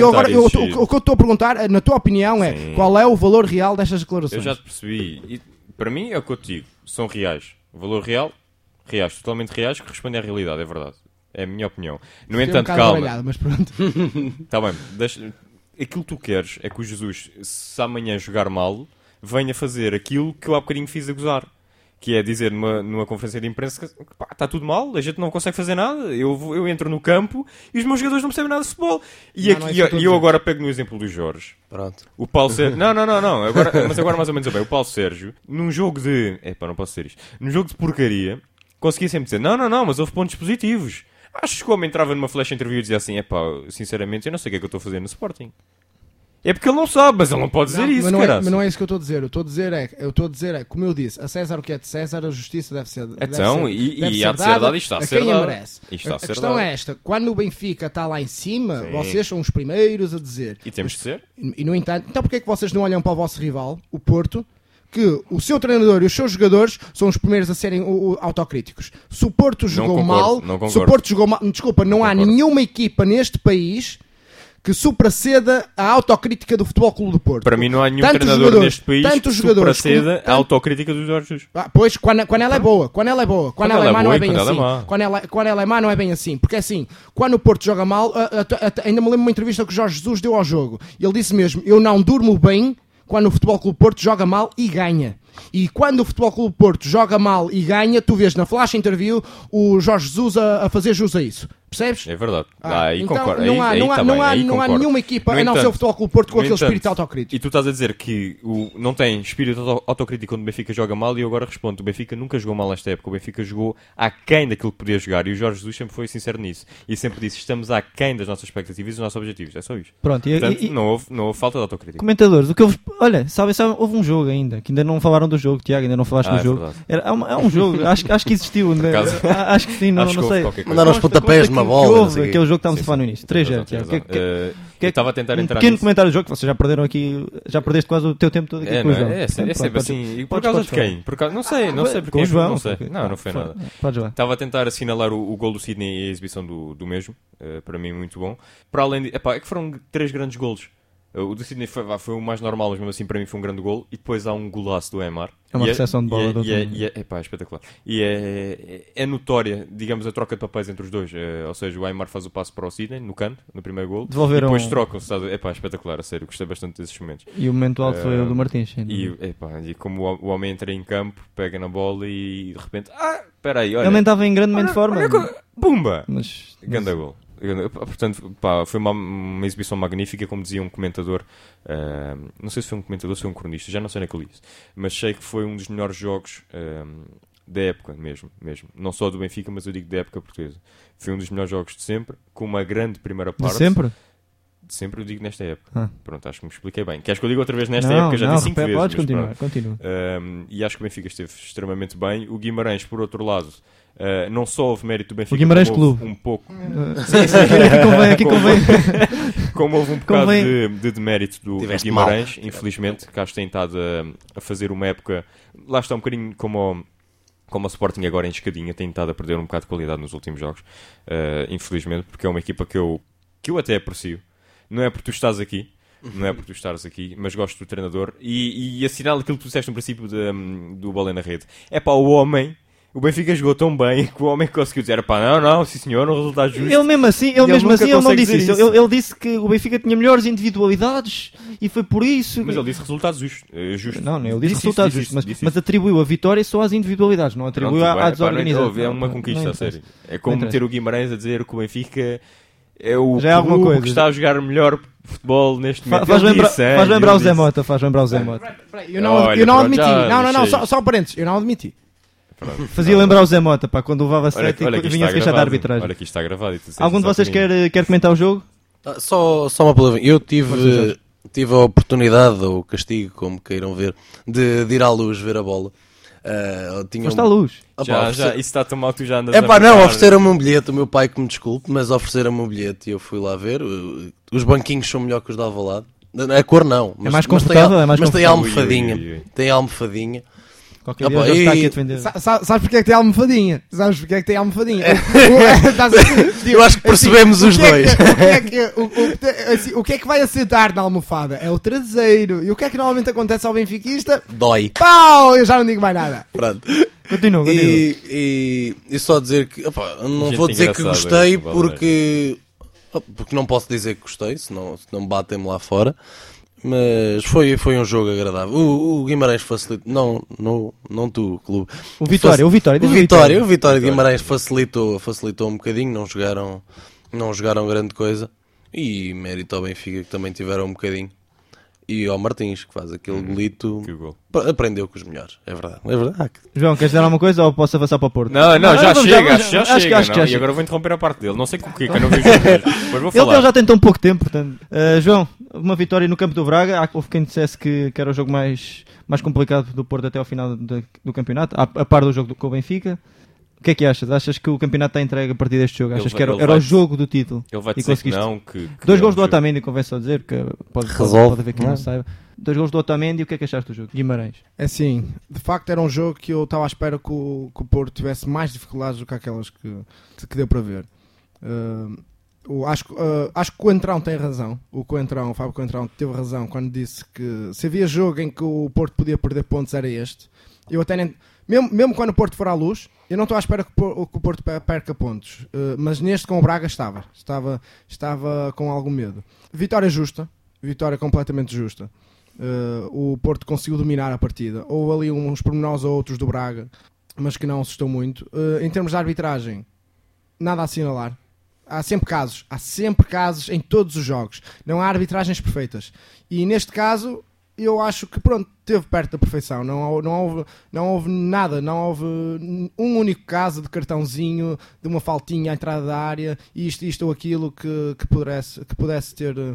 eu estou a perguntar, na tua opinião, é qual é o valor real destas declarações? Eu já te percebi. E, para mim é o que eu te digo. São reais. O valor real, reais, totalmente reais, que respondem à realidade, é verdade. É a minha opinião. No entanto, calma. Mas pronto. Está bem. Aquilo que tu queres é que o Jesus, se amanhã jogar mal, venha fazer aquilo que eu há bocadinho fiz a gozar. Que é dizer numa conferência de imprensa que está tudo mal, a gente não consegue fazer nada, eu entro no campo e os meus jogadores não percebem nada de futebol. E eu agora pego no exemplo do Jorge. Pronto. O Paulo Sérgio... Não. Mas agora mais ou menos bem. O Paulo Sérgio, num jogo de... não posso dizer isto. Num jogo de porcaria, conseguia sempre dizer não, mas houve pontos positivos. Achas que o homem entrava numa flash interview e dizia assim, sinceramente, eu não sei o que é que eu estou a fazer no Sporting. É porque ele não sabe, mas ele não pode dizer isso, mas não é isso que eu estou a dizer. Eu estou a dizer, como eu disse, a César o que é de César, a justiça deve ser e há de ser dada, isto está a ser quem dada. merece. A questão é esta, quando o Benfica está lá em cima, vocês são os primeiros a dizer. E temos de ser. E no entanto, então porquê é que vocês não olham para o vosso rival, o Porto, que o seu treinador e os seus jogadores são os primeiros a serem autocríticos? Se o Porto jogou mal, desculpa, não há nenhuma equipa neste país que supraceda a autocrítica do Futebol Clube do Porto. Para mim não há nenhum treinador neste país que supraceda a autocrítica dos Jorge. Pois, quando ela é boa. Quando ela é má não é bem assim. Quando ela é má não é bem assim. Porque assim, quando o Porto joga mal, ainda me lembro de uma entrevista que o Jorge Jesus deu ao jogo. Ele disse mesmo, eu não durmo bem quando o Futebol Clube do Porto joga mal e ganha. E quando o Futebol Clube do Porto joga mal e ganha, tu vês na flash interview o Jorge Jesus a fazer jus a isso. Percebes? É verdade. Aí então, concordo. Não há nenhuma equipa, a não ser o Futebol Clube do Porto, com aquele espírito autocrítico. E tu estás a dizer que não tem espírito autocrítico quando o Benfica joga mal, e eu agora respondo, o Benfica nunca jogou mal nesta época, o Benfica jogou aquém daquilo que podia jogar, e o Jorge Jesus sempre foi sincero nisso. E sempre disse, estamos aquém das nossas expectativas e dos nossos objetivos. É só isto. Pronto, portanto, não houve falta de autocrítica. Comentadores, o que houve... Olha, sabe, houve um jogo ainda, que ainda não falaram falaram do jogo, Tiago, ainda não falaste do é jogo. verdade. É um jogo, acho que existiu, né? acaso, Acho que sim, não Acho que houve sei. qualquer coisa. Mandaram os pontapés Consta numa que bola. não houve sei o quê. aquele jogo que estávamos a Sim, falar no sim. início, Tens 3-0, razão, tens Tiago. razão. Eu estava a tentar entrar pequeno nisso. comentário do jogo, que vocês já perderam aqui, já perdeste quase o teu tempo todo aqui É, com o não João. é? É sempre Pronto, assim. E por podes causa de falar. quem? Por causa... Não sei porque Com o João. não sei. Não foi nada. Podes lá. Estava a tentar assinalar o gol do Sydney e a exibição do mesmo. Para mim, muito bom. Para além de... Epá, é que foram 3 grandes golos. O do Sydney foi o mais normal, mas mesmo assim para mim foi um grande gol. E depois há um golaço do Aymar. É uma recepção de bola do outro mundo. Epá, é espetacular. E é notória, digamos, a troca de papéis entre os dois. Ou seja, o Aymar faz o passo para o Sydney, no canto, no primeiro gol. Devolveram- E depois trocam-se. Sabe? Epá, espetacular, a sério. Gostei bastante desses momentos. E o momento alto foi o do Martins. sem dúvida. E como o homem entra em campo, pega na bola e de repente... espera aí, olha... Ele nem estava em grande forma. Pumba! Mas Ganda gol. Portanto, pá, foi uma exibição magnífica, como dizia um comentador. Não sei se foi um comentador ou se foi um cronista, já não sei naquele isso. Mas sei que foi um dos melhores jogos da época mesmo. Não só do Benfica, mas eu digo da época portuguesa. Foi um dos melhores jogos de sempre, com uma grande primeira de parte. sempre? De sempre eu digo nesta época. Ah. Pronto, acho que me expliquei bem. Queres que eu diga outra vez nesta Não, época? Já não, disse 5 vezes. podes mas continuar, pronto. continua. E acho que o Benfica esteve extremamente bem. O Guimarães, por outro lado, não só houve mérito do Benfica, O Guimarães como houve Clube. um pouco... Aqui convém. Como houve um bocado Convém- de demérito do Tiveste Guimarães, mal. infelizmente, que acho que tem estado a fazer uma época... Lá está um bocadinho como o Sporting agora em escadinha, tem estado a perder um bocado de qualidade nos últimos jogos, infelizmente, porque é uma equipa que eu até aprecio. Não é porque tu estás aqui, mas gosto do treinador. E assinalo aquilo que tu disseste no princípio do Bola na Rede. É pá, o Benfica jogou tão bem que o homem conseguiu dizer, pá, não, sim senhor, um resultado justo. Ele mesmo assim, nunca ele não consegue disse dizer isso. Ele disse que o Benfica tinha melhores individualidades e foi por isso. Mas ele disse resultados justos. Não, ele disse isso, resultados disse justos, isso. mas atribuiu a vitória só às individualidades, não atribuiu Pronto, à pá, desorganização. é uma conquista, Não a sério. interessa. É como Não meter o Guimarães a dizer que o Benfica é o Já é alguma clube coisa. que está a jogar melhor futebol neste momento. Faz Ele lembrar, disse, faz lembrar o ele Zé disse. Mota, faz lembrar o Zé Mota. Eu não Olha, admiti. pronto, já Não, deixei. só um parênteses. Eu não admiti. Pronto. Fazia lembrar o Zé Mota, pá, quando levava Olha, 7 olha e que isto vinha está se queixar da gravado. arbitragem. Olha que isto está gravado. E tu disseste Algum de vocês exatamente. quer comentar o jogo? Só uma palavra. Eu tive a oportunidade, ou castigo, como queiram ver, de ir à luz ver a bola. Foste à luz. Opa, Isso está tão mal que tu já andas É pá, a não, marcar. ofereceram-me um bilhete, o meu pai que me desculpe, mas ofereceram-me um bilhete e eu fui lá ver. Os banquinhos são melhor que os de Alvalade. A cor não, mas, mais mas confortável, é mais mas tem confortável. almofadinha. Ui, ui, ui. Tem almofadinha. Qualquer Opa, dia já está e- aqui a defender. Sabes porque é que tem almofadinha? Sabes porque é que tem almofadinha? Eu acho que percebemos os dois. O que é que vai assentar na almofada? É o traseiro. E o que é que normalmente acontece ao benfiquista? Dói. Pau! Eu já não digo mais nada. Pronto. Continua. E só dizer que, opa, não Gente vou dizer que engraçada, gostei este porque não posso dizer que gostei, senão batem-me lá fora. Mas foi um jogo agradável. O Guimarães facilitou, não tu, clube. O Vitória, diz O Vitória de Vitória. Guimarães facilitou um bocadinho, não jogaram grande coisa. E mérito ao Benfica que também tiveram um bocadinho. E ao Martins, que faz aquele golito, Que gol. aprendeu com os melhores. É verdade. João, queres dizer alguma coisa ou posso avançar para o Porto? Não, já vamos, chega, vamos, já acho que chega. já não. E chega. agora vou interromper a parte dele. Não sei com o que eu não vi o jogo mesmo. Depois vou falar. Ele já tem tão pouco tempo, portanto. João, uma vitória no campo do Braga. Houve quem dissesse que era o jogo mais complicado do Porto até ao final do campeonato, a par do jogo com o Benfica. O que é que achas? Achas que o campeonato está entregue a partir deste jogo? Ele Achas vai- que era ele o vai- jogo do título? Ele vai E dizer que conseguiste? não. Que 2 é gols um do jogo- Otamendi, convém só dizer, que Resolve. pode haver quem não saiba. 2 gols do Otamendi, o que é que achaste do jogo? Guimarães. É assim, de facto era um jogo que eu estava à espera que o Porto tivesse mais dificuldades do que aquelas que deu para ver. Acho que o Coentrão tem razão. O Fábio Coentrão teve razão quando disse que se havia jogo em que o Porto podia perder pontos era este. Eu até nem... Mesmo quando o Porto for à luz, eu não estou à espera que o Porto perca pontos. Mas neste com o Braga estava com algum medo. Vitória justa. Vitória completamente justa. O Porto conseguiu dominar a partida. Houve ali uns pormenores ou outros do Braga, mas que não assustou muito. Em termos de arbitragem, nada a assinalar. Há sempre casos em todos os jogos. Não há arbitragens perfeitas. E neste caso, eu acho que pronto, esteve perto da perfeição. Não houve nada, não houve um único caso de cartãozinho, de uma faltinha à entrada da área, isto ou aquilo que pudesse ter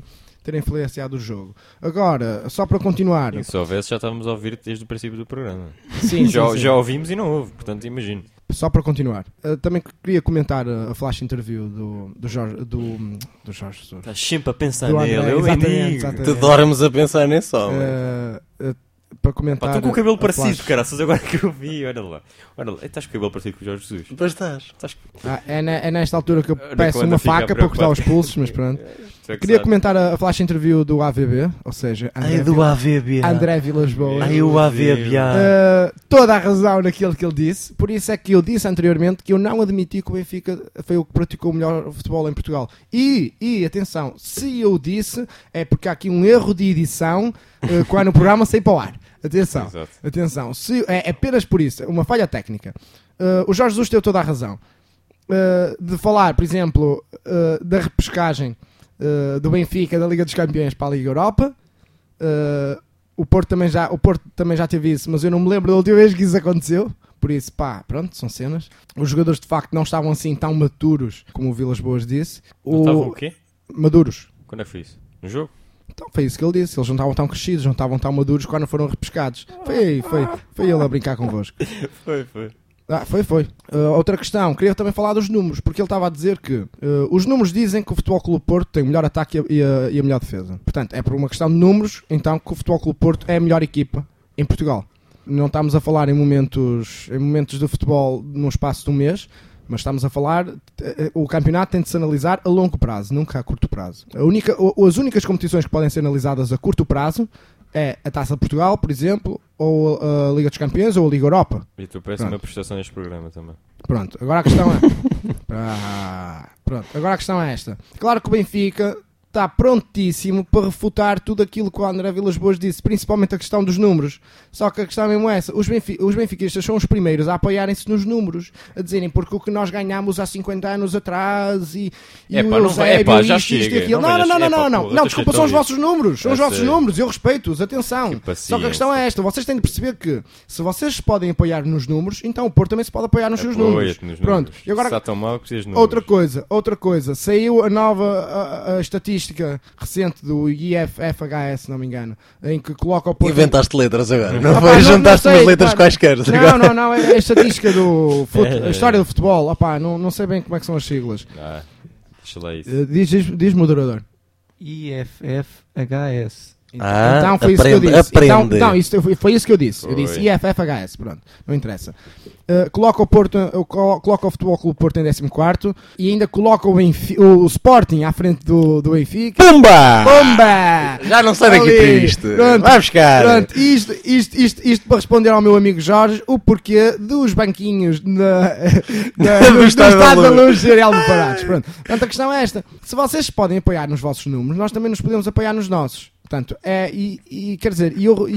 ter influenciado o jogo. Agora, só para continuar... E se houvesse, já estávamos a ouvir desde o princípio do programa. Sim, já, sim. já ouvimos e não houve, portanto imagino. Só para continuar, também queria comentar a flash interview do Jorge Jesus. Estás sempre a pensar Do André, nele, eu exatamente, digo. exatamente. Tu dormes a pensar nesse homem. Para comentar. Estou com o cabelo a parecido, flash. caraças, agora que eu vi, olha lá. Estás com o cabelo parecido com o Jorge Jesus. Depois estás. É nesta altura que eu Olha peço quando uma fica faca para cortar os preocupado. pulsos, mas pronto. Tu é que Queria sabes. comentar a flash interview do AVB, ou seja, AVB. André Vilas Boas. O AVB. Toda a razão naquilo que ele disse. Por isso é que eu disse anteriormente que eu não admiti que o Benfica foi o que praticou o melhor futebol em Portugal. E atenção, se eu disse, é porque há aqui um erro de edição quando o programa saiu para o ar. Atenção, Exato. atenção. É apenas por isso, uma falha técnica. O Jorge Jesus teve toda a razão. De falar, por exemplo, da repescagem do Benfica da Liga dos Campeões para a Liga Europa. O Porto também já teve isso, mas eu não me lembro da última vez que isso aconteceu. Por isso, pá, pronto, são cenas. Os jogadores de facto não estavam assim tão maturos como o Vilas Boas disse. Não estavam o quê? Maduros. Quando é que foi isso? No jogo? Então foi isso que ele disse. Eles não estavam tão crescidos, não estavam tão maduros quando foram repescados. Foi ele a brincar convosco. Foi. Foi. Outra questão, queria também falar dos números, porque ele estava a dizer que os números dizem que o Futebol Clube Porto tem o melhor ataque e a melhor defesa. Portanto, é por uma questão de números, então, que o Futebol Clube Porto é a melhor equipa em Portugal. Não estamos a falar em momentos de futebol num espaço de um mês, mas estamos a falar, o campeonato tem de se analisar a longo prazo, nunca a curto prazo. As únicas competições que podem ser analisadas a curto prazo é a Taça de Portugal, por exemplo, ou a Liga dos Campeões, ou a Liga Europa. E tu peço uma prestação neste programa também. Pronto, agora a questão agora a questão é esta. Claro que o Benfica está prontíssimo para refutar tudo aquilo que o André Vilas Boas disse, principalmente a questão dos números. Só que a questão é mesmo essa. Os benfiquistas são os primeiros a apoiarem-se nos números, a dizerem porque o que nós ganhámos há 50 anos atrás e o Eusébio, já isto e chega. aquilo. Não, desculpa, são os vossos números. São os vossos números, eu respeito-os, atenção. Só que a questão é esta, vocês têm de perceber que se vocês se podem apoiar nos números, então o Porto também se pode apoiar nos seus números. Pronto, e agora, se está tão mal que precisas de números. outra coisa, saiu a nova a estatística recente do IFFHS, se não me engano, em que coloca o Porto... Inventaste letras agora. Não Opa, foi não juntaste sei, umas letras pá, quaisquer. Não, é a estatística a história do futebol. Opa, não sei bem como é que são as siglas. Deixa lá isso. Diz moderador. IFFHS. Então foi isso que eu disse. Aprende. Então, isso foi isso que eu disse. Eu Foi. disse IFFHS, pronto, não interessa. Coloca o Futebol Clube Porto em 14º e ainda coloca o Sporting à frente do Benfica. Pumba! Já não sei daqui Ali. triste. Pronto. Vai buscar. Pronto, isto para responder ao meu amigo Jorge, o porquê dos banquinhos no Estádio Estádio da da Luz serem almofarados. Pronto. Portanto, a questão é esta. Se vocês se podem apoiar nos vossos números, nós também nos podemos apoiar nos nossos. Portanto, quer dizer,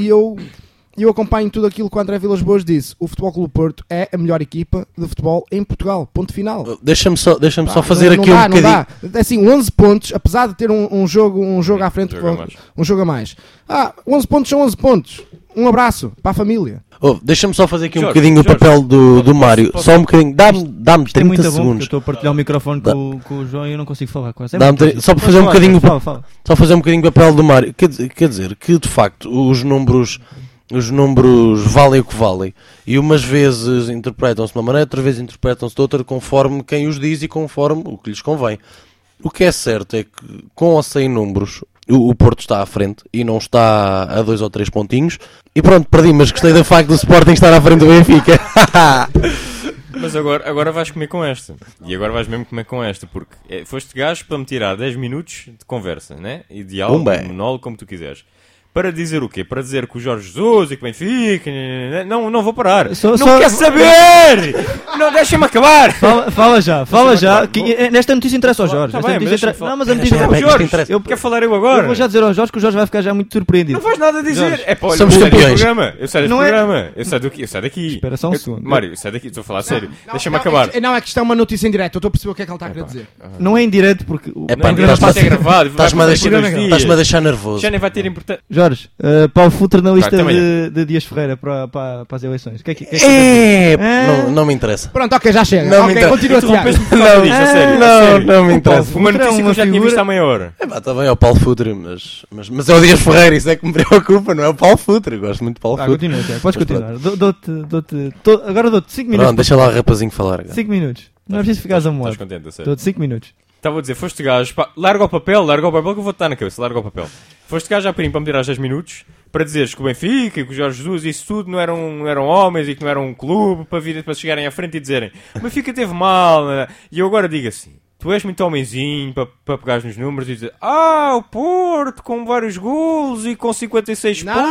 eu acompanho tudo aquilo que o André Vilas Boas disse. O Futebol Clube Porto é a melhor equipa de futebol em Portugal. Ponto final. Deixa-me só fazer aqui não um bocadinho. dá. Assim, 11 pontos, apesar de ter um jogo à frente, um jogo a mais. 11 pontos são 11 pontos. Um abraço para a família. Deixa-me só fazer aqui um Jorge, bocadinho o papel do Mário. Só um bocadinho. Dá-me Isto é 30 muito bom, porque eu segundos. estou a partilhar o microfone com o João e eu não consigo falar quase. Só para fazer um bocadinho Fala. Só fazer um bocadinho o papel do Mário. Quer dizer que de facto os números valem o que valem. E umas vezes interpretam-se de uma maneira, outras vezes interpretam-se de outra, conforme quem os diz e conforme o que lhes convém. O que é certo é que, com ou sem números, o Porto está à frente e não está a 2 ou 3 pontinhos. E pronto, perdi, mas gostei do facto do Sporting estar à frente do Benfica. Mas agora vais comer com esta. E agora vais mesmo comer com esta, porque foste gajo para me tirar 10 minutos de conversa, né? E diálogo, monólogo, como tu quiseres. Para dizer o quê? Para dizer que o Jorge Jesus e que o Benfica... Não vou parar. Não quer saber! Não, deixa-me acabar! Fala já. Nesta notícia interessa ao Jorge. Tá bem, mas a notícia Não, interessa. Jorge, eu quero falar eu agora. Eu vou já dizer ao Jorge que o Jorge vai ficar já muito surpreendido. Não vais nada dizer. Jorge, Olha, somos eu saio deste campeões. programa. Eu saio deste Não é- programa. Eu saio daqui. Espera só um segundo. Mário, eu saio daqui. Estou a falar a sério. Deixa-me acabar. Não, é que isto é uma notícia em direto. Eu estou a perceber o que é que ele está a querer dizer. Não é indireto porque... É pá, O programa está a ser gravado. Estás-me a deixar nervoso. Já nem vai ter importância. Jorge, Paulo Futre na lista Vai, até de Dias Ferreira para as eleições. O que é que Não me interessa. Pronto, ok, já chega. Não me Ok, interessa. continua, Tiago. Interrompeste-me por causa disto, a sério. a sério. Não me interessa. Uma Futre é notícia que uma eu já tinha figura- visto há meia hora. Está bem, é o Paulo Futre, mas é o Dias Ferreira, isso é que me preocupa, não é o Paulo Futre. Gosto muito de Paulo Futre. Continua, Tiago, podes Mas continuar. Agora dou-te 5 minutos. Pronto, deixa lá o rapazinho falar. 5 minutos. Não é preciso ficares a Estás modo. contente, a sério. Dou-te 5 minutos. Estava a dizer, foste gajo, pá, larga o papel que eu vou-te dar na cabeça, larga o papel. Foste gajo à Perim para me tirar 10 minutos, para dizeres que o Benfica e que o Jorge Jesus e isso tudo não eram homens e que não era um clube para chegarem à frente e dizerem o Benfica teve mal, né? E eu agora digo assim, tu és muito homenzinho para pegares nos números e dizer o Porto com vários golos e com 56 pontos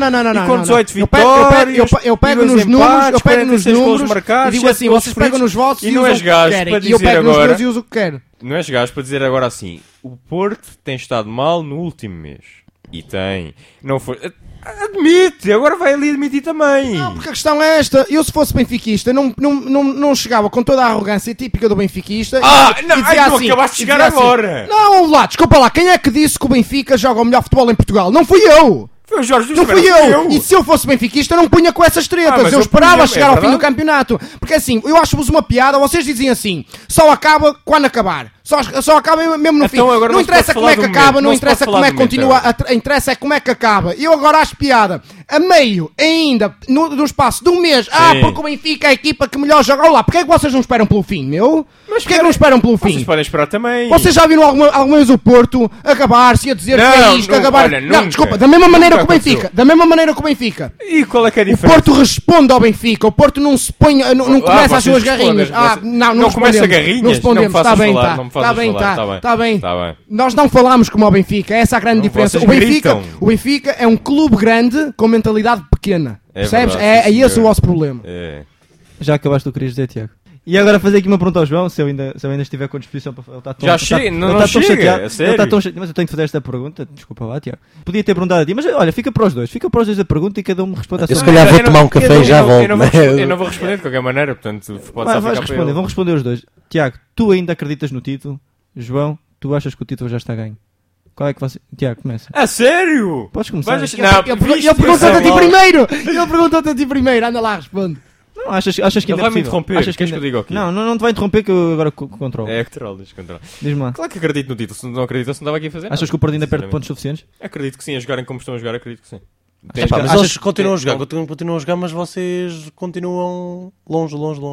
e com 18 vitórias Eu pego e dois nos números, empates, eu pego nos 46 golos números marcados, e digo 7 assim, golos vocês pegam sofridos, nos votos e e não usam és o que gajo querem. para E eu dizer pego nos agora- meus e uso o que quero. Não és gajo para dizer agora assim, o Porto tem estado mal no último mês. E tem. Não foi. Admite! Agora vai ali admitir também! Não, porque a questão é esta. Eu, se fosse benfiquista, não chegava com toda a arrogância típica do benfiquista e não, dizia tu assim, acabaste de e chegar dizia assim, agora! Não, lá, desculpa lá. Quem é que disse que o Benfica joga o melhor futebol em Portugal? Não fui eu! Foi o Jorge Não Jesus, fui mas eu! E se eu fosse benfiquista, não punha com essas tretas. mas Eu eu esperava punha, chegar é ao fim do verdade? campeonato. Porque assim, eu acho-vos uma piada. Vocês dizem assim, só acaba quando acabar. Só acaba mesmo no Então, fim. agora Não não se interessa pode como é falar que do acaba, momento, não não se interessa pode como é falar que do continua. momento Interessa é como é que acaba. Eu agora acho piada. A meio, ainda, no espaço de um mês. Porque o Benfica é a equipa que melhor joga. Olha lá, porque é que vocês não esperam pelo fim, meu? Porquê é que não esperam pelo fim? Vocês podem esperar também! Vocês já viram alguma vez o Porto acabar-se a dizer que é isto, acabar... olha, Não, nunca. desculpa, da mesma maneira que o Nunca Benfica. aconteceu. Da mesma maneira que o Benfica. E qual é que é a O diferença? Porto responde ao Benfica. O Porto não se põe, não começa as vocês suas garrinhas. respondem, Não começa respondemos. garrinhas? Não respondemos. Não me Está faças bem, falar, está. não me Está faças bem, falar, está. tá bem. Está bem. Tá bem. Nós não falamos como ao Benfica. Essa é a grande Não, diferença. vocês gritam. O Benfica é um clube grande com mentalidade pequena. É Percebes? verdade, É sim, esse o senhor. vosso problema. É. Já acabaste o que querias dizer, Tiago. E agora fazer aqui uma pergunta ao João, se eu ainda estiver com disposição para... Ele está tão, Já ele está- chega, não ele está tão chega, chateado, é ele sério. está tão chateado, mas eu tenho que fazer esta pergunta, desculpa lá, Tiago. Podia ter perguntado a ti, mas olha, fica para os dois a pergunta e cada um me responde a Eu sua. se calhar vou Eu tomar um café e já volto. Eu não vou responder de qualquer maneira, portanto pode Vais só ficar responder, para vão ele. responder os dois. Tiago, tu ainda acreditas no título? João, tu achas que o título já está ganho? Qual é que você... Tiago, começa. A sério? Podes começar. Vais deixar- Não, Ele viste, perguntou-te a ti eu sei. primeiro. Ele perguntou-te a ti primeiro. Anda lá, responde. Não, achas que Ele ainda é vai-me possível? interromper, Achas queres ainda- que eu diga o quê? Não te vai interromper que eu agora controlo. É controle, deixa controle. Diz-me lá. Claro que acredito no título, se não acreditasse não estava aqui a fazer nada. Achas que o Porto ainda perde Sinceramente. pontos suficientes? Acredito que sim, a jogarem como estão a jogar, acredito que sim. Epá, mas achas eles que- continuam a jogar, Não. continuam a jogar, mas vocês continuam longe.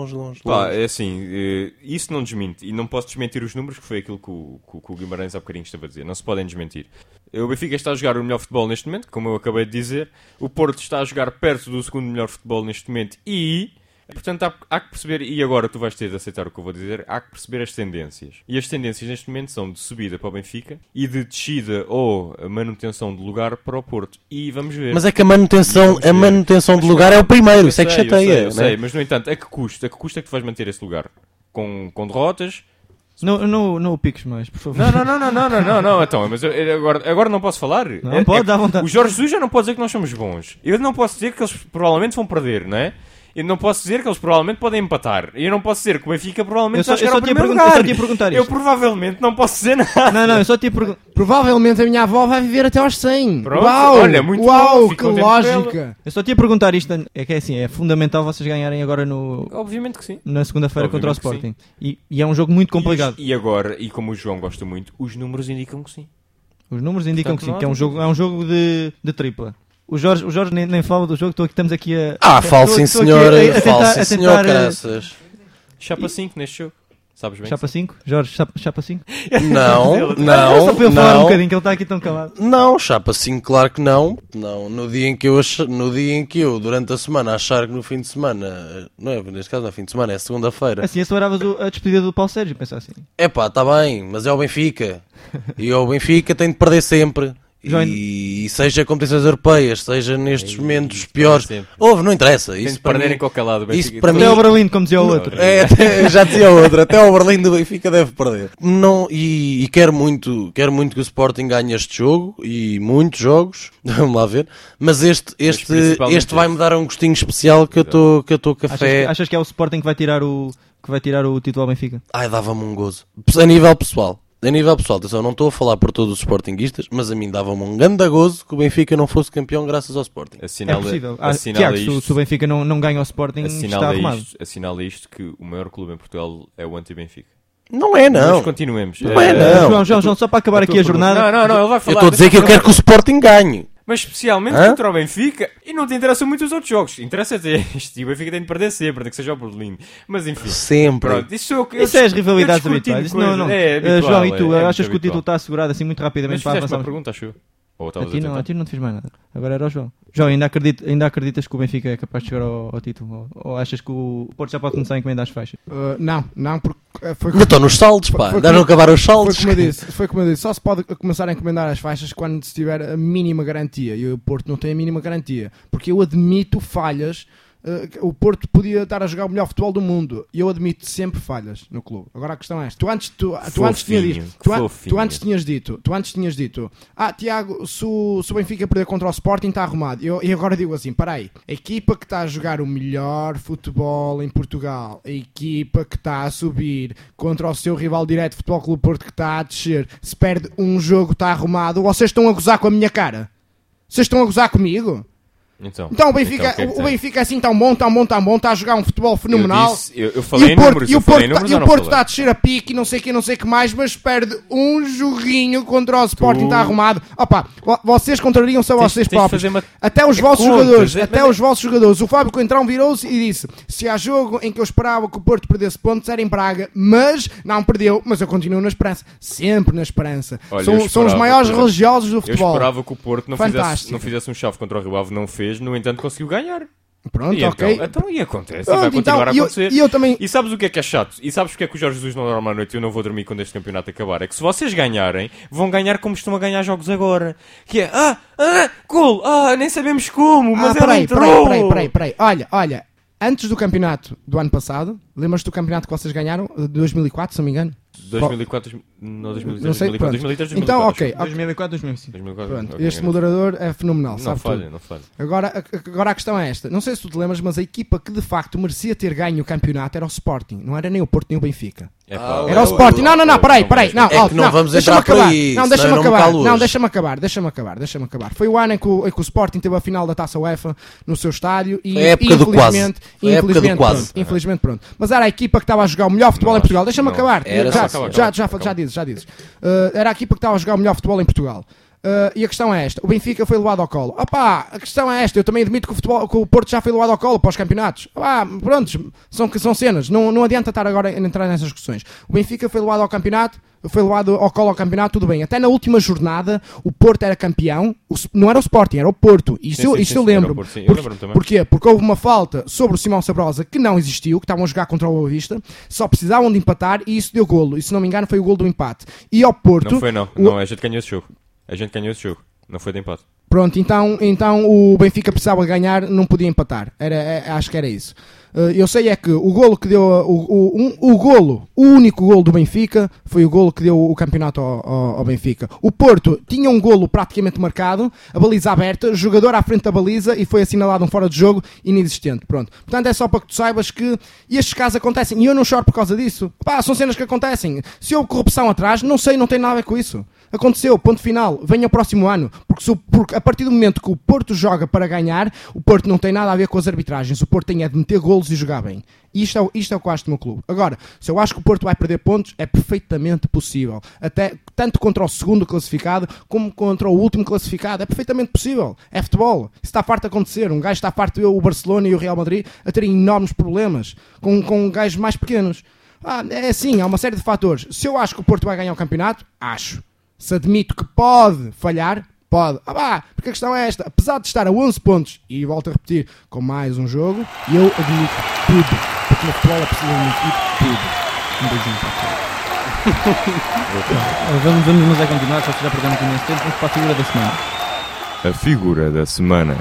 Pá, é assim, isso não desmente. E não posso desmentir os números, que foi aquilo que o Guimarães há bocadinho estava a dizer. Não se podem desmentir. O Benfica está a jogar o melhor futebol neste momento, como eu acabei de dizer. O Porto está a jogar perto do segundo melhor futebol neste momento. E, portanto, há que perceber, e agora tu vais ter de aceitar o que eu vou dizer, há que perceber as tendências. E as tendências neste momento são de subida para o Benfica e de descida ou manutenção de lugar para o Porto. E vamos ver. Mas é que a manutenção de lugar é o primeiro, isso é que chateia. Eu sei, mas no entanto, a que custa? A que custa é que tu vais manter esse lugar? Com derrotas? Não o piques mais, por favor. Não, então, mas agora não posso falar? Não, pode, dá vontade. O Jorge Jesus já não pode dizer que nós somos bons. Eu não posso dizer que eles provavelmente vão perder, não é? Eu não posso dizer que eles provavelmente podem empatar. Eu não posso dizer que o Benfica provavelmente vai chegar ao primeiro lugar. eu só te ia perguntar Eu isto. provavelmente não posso dizer nada. Não, eu só te ia perguntar. Provavelmente a minha avó vai viver até aos 100. Pronto, Uau, olha, muito uau, bom, fico que contente lógica. Eu só te ia perguntar isto. É que é assim, é fundamental vocês ganharem agora Obviamente que sim. na segunda-feira contra o Obviamente que Sporting. E é um jogo muito complicado. E agora, e como o João gosta muito, os números indicam que sim. Os números indicam que sim, Portanto, que é um jogo de tripla. O Jorge nem fala do jogo, estamos aqui a... Falo sim estou aqui senhor, a falo tentar- sim a senhor, tentar, caraças. Chapa 5 neste jogo. Sabes bem? Chapa 5? Jorge, chapa 5? Não, Só para ele falar um não. bocadinho, que ele está aqui tão calado. Não, chapa 5, claro que não. Não, no dia em que eu, durante a semana, achar que no fim de semana, não é, neste caso não é fim de semana, é segunda-feira. Assim, aceleravas a despedida do Paulo Sérgio, pensar assim. Epá, está bem, mas é o Benfica. E o Benfica tem de perder sempre. João- E seja competições europeias, seja nestes momentos isso piores. sempre. Não interessa. Tem Isso de para perder mim, em qualquer lado. o isso Benfica. para mim- Até o Berlim, como dizia o outro. já dizia outra, até o Berlim do Benfica deve perder. Não, e quero muito que o Sporting ganhe este jogo e muitos jogos, vamos lá ver. Mas este principalmente vai-me dar um gostinho especial que eu estou café. Achas que é o Sporting que vai tirar o título ao Benfica? Ai, dava-me um gozo. A nível pessoal. a nível pessoal, atenção, não estou a falar por todos os sportinguistas, mas a mim dava-me um ganda gozo que o Benfica não fosse campeão graças ao Sporting. É possível. Tiago, se o Benfica não ganha o Sporting, está arrumado. Assinala isto que o maior clube em Portugal é o anti-Benfica. Não é, não. Mas continuemos. Não é, não. João, só para acabar aqui a jornada. Não, ele vai falar. Eu estou a dizer que eu quero que o Sporting ganhe. Mas especialmente contra o Benfica, e não te interessam muito os outros jogos. Interessa-te este. E o Benfica tem de perder sempre, tem que seja o Berlim. Mas enfim. Sempre. Pronto, isso é as rivalidades habituais. Não. João, e tu achas que o título está assegurado assim muito rapidamente para avançar? Uma pergunta, acho eu. A ti não te fiz mais nada. Agora era o João. João, ainda acreditas que o Benfica é capaz de chegar ao título? Ou achas que o Porto já pode começar a encomendar as faixas? Não, porque foi ainda estão nos saldos, pá. Ainda não acabaram os saldos. Foi como eu disse. Só se pode começar a encomendar as faixas quando se tiver a mínima garantia. E o Porto não tem a mínima garantia. Porque eu admito falhas. O Porto podia estar a jogar o melhor futebol do mundo e eu admito sempre falhas no clube. Agora a questão é esta: tu antes tinhas dito Tiago, se o Benfica perder contra o Sporting está arrumado. E agora digo assim, peraí, a equipa que está a jogar o melhor futebol em Portugal, a equipa que está a subir contra o seu rival direto, Futebol Clube Porto, que está a descer, se perde um jogo está arrumado, vocês estão a gozar com a minha cara? Vocês estão a gozar comigo? Então o Benfica é assim tão bom, está a jogar um futebol fenomenal. Eu falei em números, e o Porto está a descer a pique e não sei o que mais, mas perde um joguinho contra o Sporting, está arrumado. Opa, vocês contrariam-se a vocês próprios. Até os vossos jogadores, o Fábio Coentrão virou-se e disse: se há jogo em que eu esperava que o Porto perdesse pontos era em Braga, mas não perdeu, mas eu continuo na esperança, sempre na esperança. São os maiores religiosos do futebol. Eu esperava que o Porto não fizesse um chave contra o Rio Ave, não fez. No entanto, conseguiu ganhar. Pronto, ok. Então, e acontece. Vai continuar a acontecer. Eu também... E sabes o que é chato? E sabes porque é que o Jorge Jesus não dorme à noite e eu não vou dormir quando este campeonato acabar? É que se vocês ganharem, vão ganhar como estão a ganhar jogos agora. Que é, gol, nem sabemos como, mas ele entrou. Peraí. Olha, antes do campeonato do ano passado, lembras-te do campeonato que vocês ganharam, de 2004, se não me engano? 2004, não, 2003, não sei, 2003, 2004. Então, ok. 2004, 2005. Pronto, okay, este moderador é fenomenal, não falha. Agora a questão é esta. Não sei se tu te lembras, mas a equipa que de facto merecia ter ganho o campeonato era o Sporting. Não era nem o Porto nem o Benfica. Era o Sporting. Não, peraí. Não vamos entrar por aí. Não, deixa-me acabar. Foi o ano em que o Sporting teve a final da Taça UEFA no seu estádio e infelizmente pronto. Mas era a equipa que estava a jogar o melhor futebol em Portugal. Deixa-me acabar. Já dizes. Era a equipa que estava a jogar o melhor futebol em Portugal. E a questão é esta: o Benfica foi levado ao colo. A questão é esta: eu também admito que o Porto já foi levado ao colo para os campeonatos. Pronto, são cenas. Não adianta estar agora a entrar nessas discussões. O Benfica foi levado ao campeonato, foi levado ao colo ao campeonato, tudo bem. Até na última jornada o Porto era campeão, não era o Sporting, era o Porto. Isso eu lembro. Porquê? Porque houve uma falta sobre o Simão Sabrosa que não existiu, que estavam a jogar contra o Boa Vista, só precisavam de empatar e isso deu golo. E se não me engano foi o golo do empate. E ao Porto... Não foi não, a gente ganhou esse jogo. Não foi de empate. Pronto, então o Benfica precisava ganhar, não podia empatar. Acho que era isso. Eu sei é que o golo que deu o único golo do Benfica foi o golo que deu o campeonato ao Benfica. O Porto tinha um golo praticamente marcado, a baliza aberta, jogador à frente da baliza e foi assinalado um fora de jogo inexistente. Pronto. Portanto é só para que tu saibas que estes casos acontecem e eu não choro por causa disso. São cenas que acontecem. Se houve corrupção atrás, não tem nada a ver com isso. Aconteceu, ponto final, venha o próximo ano, porque a partir do momento que o Porto joga para ganhar, o Porto não tem nada a ver com as arbitragens, o Porto tem é de meter golos e jogar bem. Isto é o que eu acho do meu clube. Agora, se eu acho que o Porto vai perder pontos, é perfeitamente possível. Até tanto contra o segundo classificado, como contra o último classificado, é perfeitamente possível. É futebol. Isso está farto de acontecer. Um gajo está farto de ver o Barcelona e o Real Madrid a terem enormes problemas com gajos mais pequenos. É assim, há uma série de fatores. Se eu acho que o Porto vai ganhar o campeonato, acho. Se admito que pode falhar, pode. Porque a questão é esta: apesar de estar a 11 pontos, e volto a repetir, com mais um jogo, eu admito tudo. Porque no futebol é preciso admitir tudo. Um beijinho para Vamos a continuar, só que já perdemos imenso tempo. Vamos para a figura da semana. A figura da semana.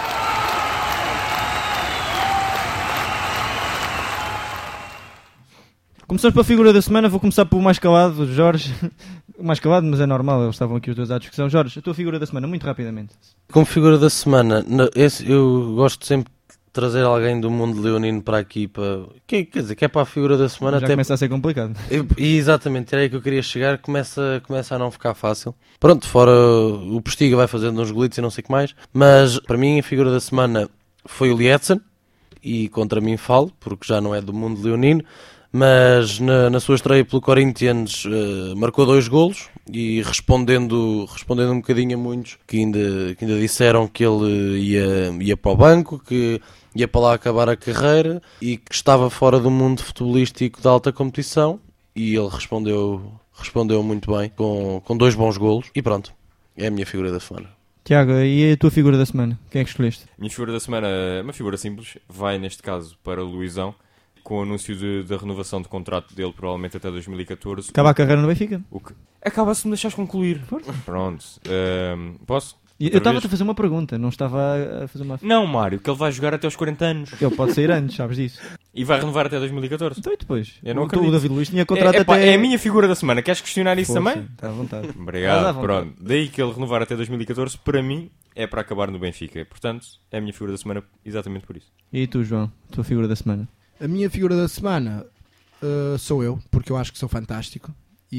Começamos pela figura da semana, vou começar pelo mais calado, Jorge. O mais calado, mas é normal, eles estavam aqui os dois à discussão. Jorge, a tua figura da semana, muito rapidamente. Como figura da semana, eu gosto sempre trazer alguém do mundo leonino para aqui, quer dizer, que é para a figura da semana. Já até começa a ser complicado. E exatamente, era aí que eu queria chegar, começa a não ficar fácil. Pronto, fora o Postiga vai fazendo uns golitos e não sei o que mais, mas para mim a figura da semana foi o Lietzen, e contra mim falo, porque já não é do mundo leonino, mas na sua estreia pelo Corinthians marcou 2 golos e respondendo um bocadinho a muitos que ainda disseram que ele ia para o banco, que ia para lá acabar a carreira e que estava fora do mundo futebolístico de alta competição, e ele respondeu muito bem com 2 bons golos e pronto, é a minha figura da semana. Tiago, e a tua figura da semana? Quem é que escolheste? A minha figura da semana é uma figura simples, vai neste caso para o Luizão, com o anúncio da renovação de contrato dele, provavelmente até 2014. Acaba a carreira no Benfica? O que? Acaba se me deixares concluir. Pronto. Posso? Eu estava-te a fazer uma pergunta, não estava a fazer uma... Não, Mário, que ele vai jogar até aos 40 anos. Ele pode sair antes, sabes disso? E vai renovar até 2014. Então e depois? Eu não o acredito. David Luiz tinha contrato até... É a minha figura da semana. Queres questionar isso Força, também? está à vontade. Obrigado. Estás à vontade. Pronto. Daí que ele renovar até 2014, para mim, é para acabar no Benfica. Portanto, é a minha figura da semana exatamente por isso. E tu, João? Tua figura da semana? A minha figura da semana sou eu, porque eu acho que sou fantástico.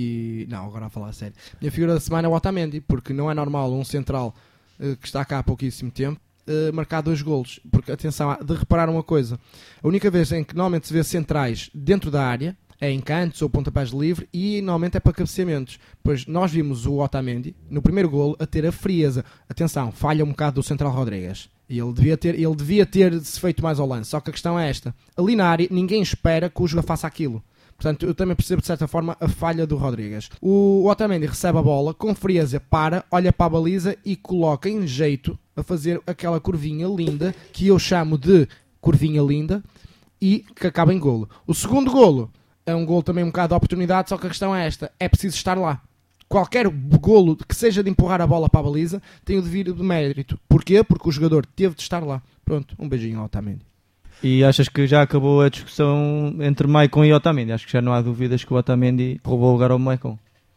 E não, agora a falar a sério. A minha figura da semana é o Otamendi, porque não é normal um central que está cá há pouquíssimo tempo marcar 2 golos. Porque, atenção, há de reparar uma coisa: a única vez em que normalmente se vê centrais dentro da área é em cantos ou pontapés livre, e normalmente é para cabeceamentos. Pois nós vimos o Otamendi no primeiro golo a ter a frieza. Atenção, falha um bocado do central Rodrigues. E ele devia ter se feito mais ao lance. Só que a questão é esta: ali na área ninguém espera que o jogador faça aquilo. Portanto, eu também percebo de certa forma a falha do Rodrigues. O Otamendi recebe a bola, com frieza olha para a baliza e coloca em jeito a fazer aquela curvinha linda, que eu chamo de curvinha linda, e que acaba em golo. O segundo golo é um golo também um bocado de oportunidade, só que a questão é esta: é preciso estar lá. Qualquer golo que seja de empurrar a bola para a baliza tem o devido mérito. Porquê? Porque o jogador teve de estar lá. Pronto, um beijinho ao Otamendi. E achas que já acabou a discussão entre Maicon e Otamendi? Acho que já não há dúvidas que o Otamendi roubou o lugar ao Maicon.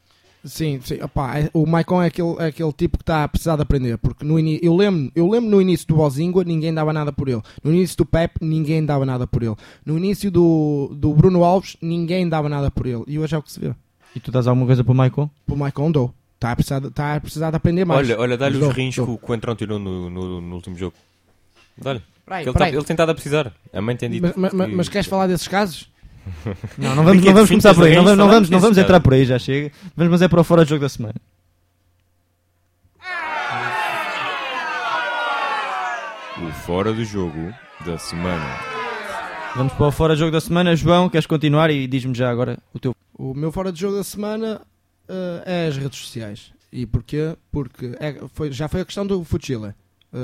Sim. Opá, o Maicon é aquele tipo que está a precisar de aprender. Porque eu lembro no início do Bozingua ninguém dava nada por ele. No início do Pep ninguém dava nada por ele. No início do Bruno Alves ninguém dava nada por ele. E hoje é o que se vê. E tu dás alguma coisa para o Maicon? O Maicon dou. Está a precisar de aprender mais. Olha, dá-lhe Mas os rins que o Coentrão tirou no último jogo. Dá-lhe. Peraí. Ele tem estado a precisar. A mãe tem dito. Mas queres falar desses casos? Não vamos começar por aí. Não vamos entrar por aí, já chega. Mas é para o fora de jogo da semana. O fora do jogo da semana. Vamos para o fora de jogo da semana. João, queres continuar e diz-me já agora o teu... O meu fora de jogo da semana é as redes sociais. E porquê? Porque já foi a questão do Fuchila.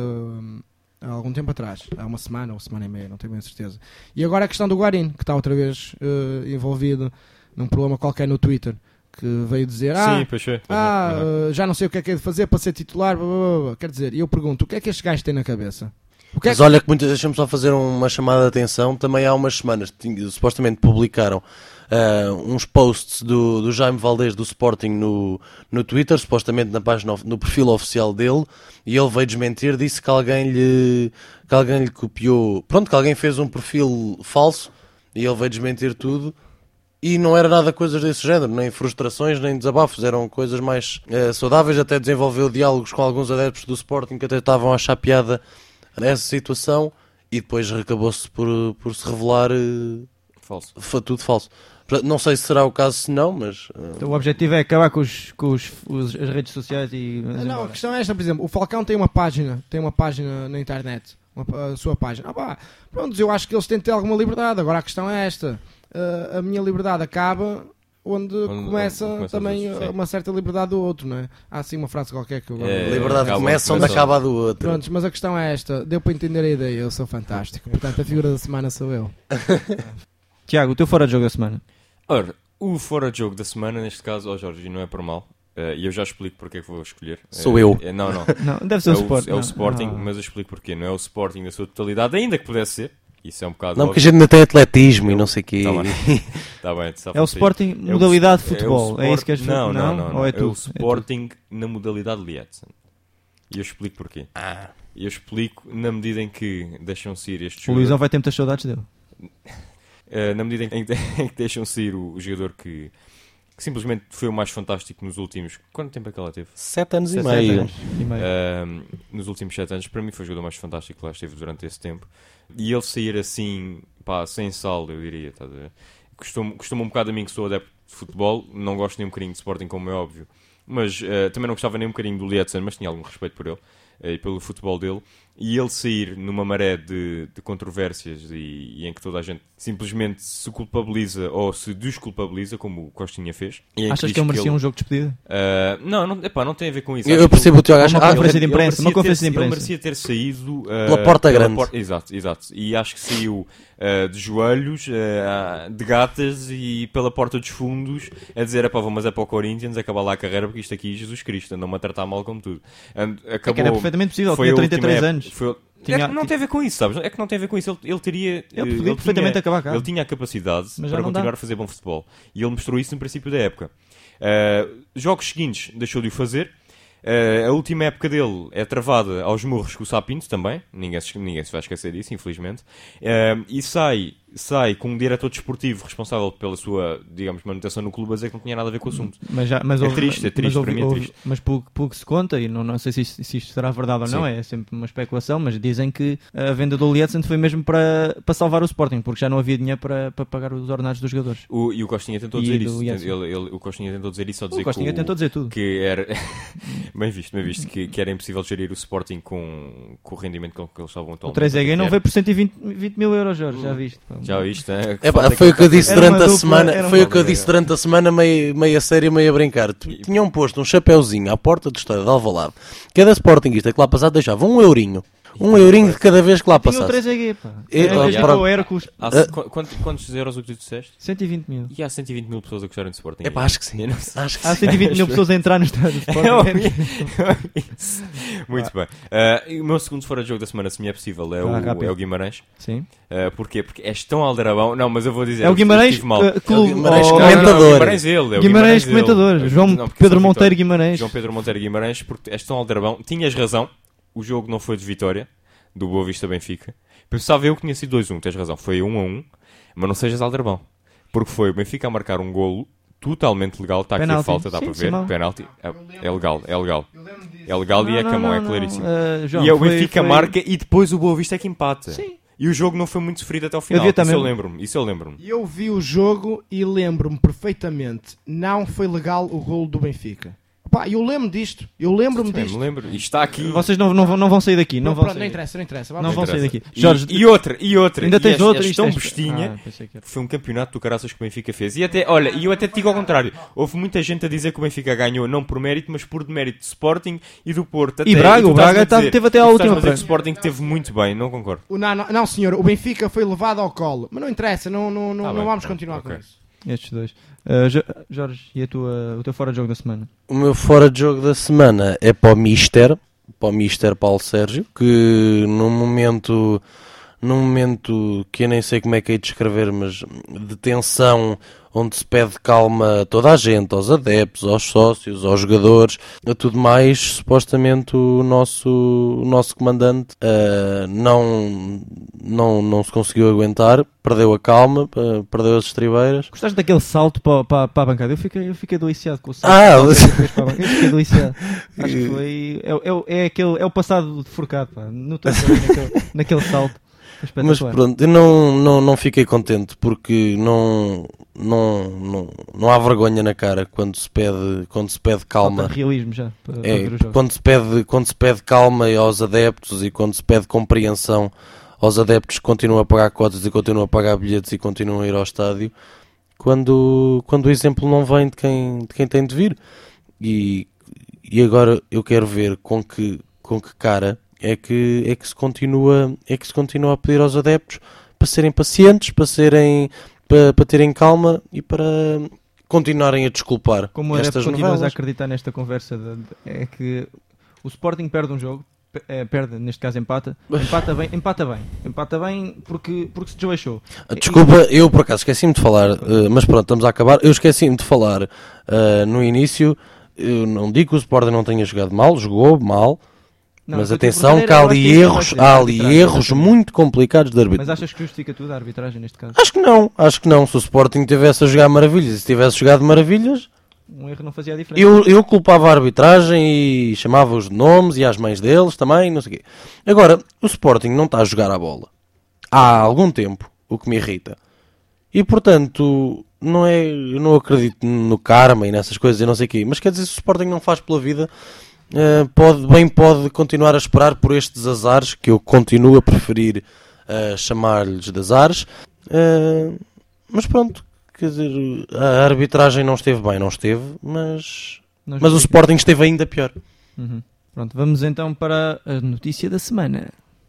Há algum tempo atrás, há uma semana ou semana e meia, não tenho bem certeza. E agora a questão do Guarín, que está outra vez envolvido num problema qualquer no Twitter, que veio dizer Sim, pois é. já não sei o que é de fazer para ser titular, blá, blá, blá. Quer dizer, e eu pergunto, o que é que estes gajos têm na cabeça? Mas olha que deixa-me só fazer uma chamada de atenção. Também há umas semanas supostamente publicaram uns posts do Jaime Valdez do Sporting no Twitter, supostamente na página, no perfil oficial dele, e ele veio desmentir, disse que alguém lhe copiou, pronto, que alguém fez um perfil falso, e ele veio desmentir tudo. E não era nada coisas desse género, nem frustrações, nem desabafos, eram coisas mais saudáveis. Até desenvolveu diálogos com alguns adeptos do Sporting que até estavam a achar piada nessa situação, e depois acabou-se por se revelar falso. Foi tudo falso. Não sei se será o caso, se não, mas... Então, o objetivo é acabar com as redes sociais e... Não, a questão é esta, por exemplo, o Falcão tem uma página na internet, a sua página. Pronto, eu acho que eles têm de ter alguma liberdade. Agora a questão é esta: a minha liberdade acaba onde começa também uma certa liberdade do outro, não é? Há assim uma frase qualquer que eu agora... liberdade começa onde acaba a do outro. Pronto, mas a questão é esta: deu para entender a ideia, eu sou fantástico. Portanto, a figura da semana sou eu. Tiago, o teu fora de jogo da semana? Ora, o fora de jogo da semana, neste caso, Jorge, não é por mal, e eu já explico porque é que vou escolher. Sou eu. Não. Não, deve ser o Sporting. É o Sporting, mas eu explico porquê. Não é o Sporting na sua totalidade, ainda que pudesse ser. Isso é um bocado... Não, porque a gente ainda tem atletismo e não sei o quê. Tá bem, é o Sporting modalidade futebol, é isso que és... Não. Ou é É o tu? Sporting na modalidade Lietzen. E eu explico porquê. Eu explico na medida em que deixam sair este O jogador. Luizão vai ter muitas saudades dele. Na medida em que deixam sair o jogador que simplesmente foi o mais fantástico nos últimos... Quanto tempo é que ela teve? 7 anos e 7 meio. anos e meio. Nos últimos 7 anos, para mim foi o jogador mais fantástico que lá esteve durante esse tempo. E ele sair assim, pá, sem sal, eu diria, estás a ver? Costuma um bocado a mim que sou adepto de futebol, não gosto nem um bocadinho de Sporting, como é óbvio, mas também não gostava nem um bocadinho do Lietzen, mas tinha algum respeito por ele e pelo futebol dele. E ele sair numa maré de controvérsias e em que toda a gente simplesmente se culpabiliza ou se desculpabiliza, como o Costinha fez. Achas que ele merecia um jogo de despedida? Não tem a ver com isso. Eu percebo o teu gajo. Uma conferência de imprensa, uma Ele conferência de imprensa. merecia ter saído Pela porta grande. Exato. E acho que saiu de joelhos, de gatas e pela porta dos fundos a dizer, vamos para o Corinthians, acabar lá a carreira, porque isto aqui é Jesus Cristo, andam-me a tratar mal como tudo. Que era perfeitamente possível, tinha 33 anos. Não tem a ver com isso, sabes? É que não tem a ver com isso. Ele teria... Ele podia perfeitamente acabar cá. Ele tinha a capacidade Mas para continuar a fazer bom futebol. E ele mostrou isso no princípio da época. Jogos seguintes deixou de o fazer. A última época dele é travada aos murros com o Sapinto também. Ninguém se vai esquecer disso, infelizmente. E sai com um diretor desportivo responsável pela sua, digamos, manutenção no clube a dizer que não tinha nada a ver com o assunto. É triste, para mim é triste. Mas pelo que se conta, e não sei se isto será verdade ou não, é sempre uma especulação, mas dizem que a venda do Lietzen foi mesmo para salvar o Sporting, porque já não havia dinheiro para pagar os ordenados dos jogadores. E o Costinha tentou dizer isso. O Costinha tentou dizer isso, o Costinha tentou dizer tudo. Que era... bem visto, que era impossível gerir o Sporting com o rendimento que eles estavam atualmente. O 3EG não veio por 120 mil euros, Jorge, já viste? Já viste, né? Foi o que eu disse durante a semana. Foi o que eu disse durante a semana, meia sério, meio a brincar. Tinham posto um chapéuzinho à porta do estádio de Alvalade. Cada Sportingista que lá passasse deixava um eurinho de cada vez que lá passasse. Tinha o 3EG, pá. Quantos euros o que tu disseste? 120 mil. E há 120 mil pessoas a gostarem de Sporting. Acho que sim. Há 120 mil pessoas a entrar no estádio de Sporting. Muito bem. O meu segundo fora de jogo da semana, se me é possível, é o Guimarães. Sim. Porquê? Porque és tão aldrabão. Não, mas eu vou dizer. É o Guimarães comentador. Guimarães comentador. Pedro Monteiro Guimarães. João Pedro Monteiro Guimarães, porque és tão aldrabão. Tinhas razão. O jogo não foi de vitória do Boa Vista Benfica. Pensava eu que tinha sido 2-1, tens razão. Foi 1-1, mas não sejas aldrabão. Porque foi o Benfica a marcar um golo totalmente legal. Está aqui a falta, dá para ver. Penalti. É legal. É legal e é camão, é claríssimo. João, e o Benfica marca e depois o Boa Vista é que empata. Sim. E o jogo não foi muito sofrido até ao final. Isso eu lembro-me. Eu vi o jogo e lembro-me perfeitamente. Não foi legal o golo do Benfica. Pá, eu lembro disto. Me lembro. E está aqui. Vocês não vão sair daqui. Não interessa. Não vão sair daqui. Jorge, e outra. Ainda tens outra. Tão bestinha. Foi um campeonato do caraças que o Benfica fez. E eu até te digo ao contrário. Houve muita gente a dizer que o Benfica ganhou não por mérito, mas por demérito de Sporting e do Porto. E Braga, o Braga teve até a última. O Sporting teve muito bem, não concordo. Não, senhor, o Benfica foi levado ao colo. Mas não interessa, não vamos continuar com isso. Estes dois. Jorge, e o teu fora de jogo da semana? O meu fora de jogo da semana é para o Mister Paulo Sérgio, que num momento que eu nem sei como é que é de descrever, mas de tensão, onde se pede calma a toda a gente, aos adeptos, aos sócios, aos jogadores, a tudo mais, supostamente o nosso comandante não se conseguiu aguentar, perdeu a calma, perdeu as estribeiras. Gostaste daquele salto para a bancada? Eu fiquei deliciado com o salto. Eu fiquei deliciado. Acho que foi... É o passado de forcado, pá. Naquele salto. Mas pronto, eu não fiquei contente porque não há vergonha na cara quando se pede calma. Falta realismo já. Quando se pede calma aos adeptos e quando se pede compreensão aos adeptos que continuam a pagar cotas e continuam a pagar bilhetes e continuam a ir ao estádio, quando o exemplo não vem de quem tem de vir. E agora eu quero ver com que cara é que se continua a pedir aos adeptos para serem pacientes, para terem calma e para continuarem a desculpar. Como estas continuas a acreditar nesta conversa é que o Sporting perde um jogo, perde, neste caso empata bem porque se desleixou. Desculpa, eu por acaso esqueci-me de falar, mas pronto, estamos a acabar. Eu esqueci-me de falar no início. Eu não digo que o Sporting não tenha jogado mal, jogou mal. Não, Mas o que eu te atenção ia que há perguntar ali era, eu acho erros, que isso há vai ser ali arbitragem, erros exatamente. muito complicados de arbitrar. Mas achas que justifica tudo a arbitragem neste caso? Acho que não. Se o Sporting tivesse a jogar maravilhas e se tivesse jogado maravilhas, Um erro não fazia a diferença. eu culpava a arbitragem e chamava-os de nomes e às mães deles também, não sei o quê. Agora, o Sporting não está a jogar a bola há algum tempo, o que me irrita. E portanto, eu não acredito no karma e nessas coisas e não sei o quê. Mas quer dizer, se o Sporting não faz pela vida, pode continuar a esperar por estes azares, que eu continuo a preferir chamar-lhes de azares. Mas pronto, quer dizer, a arbitragem não esteve bem, não esteve, mas Não o justifica. Sporting esteve ainda pior. Uhum. Pronto, vamos então para a notícia da semana.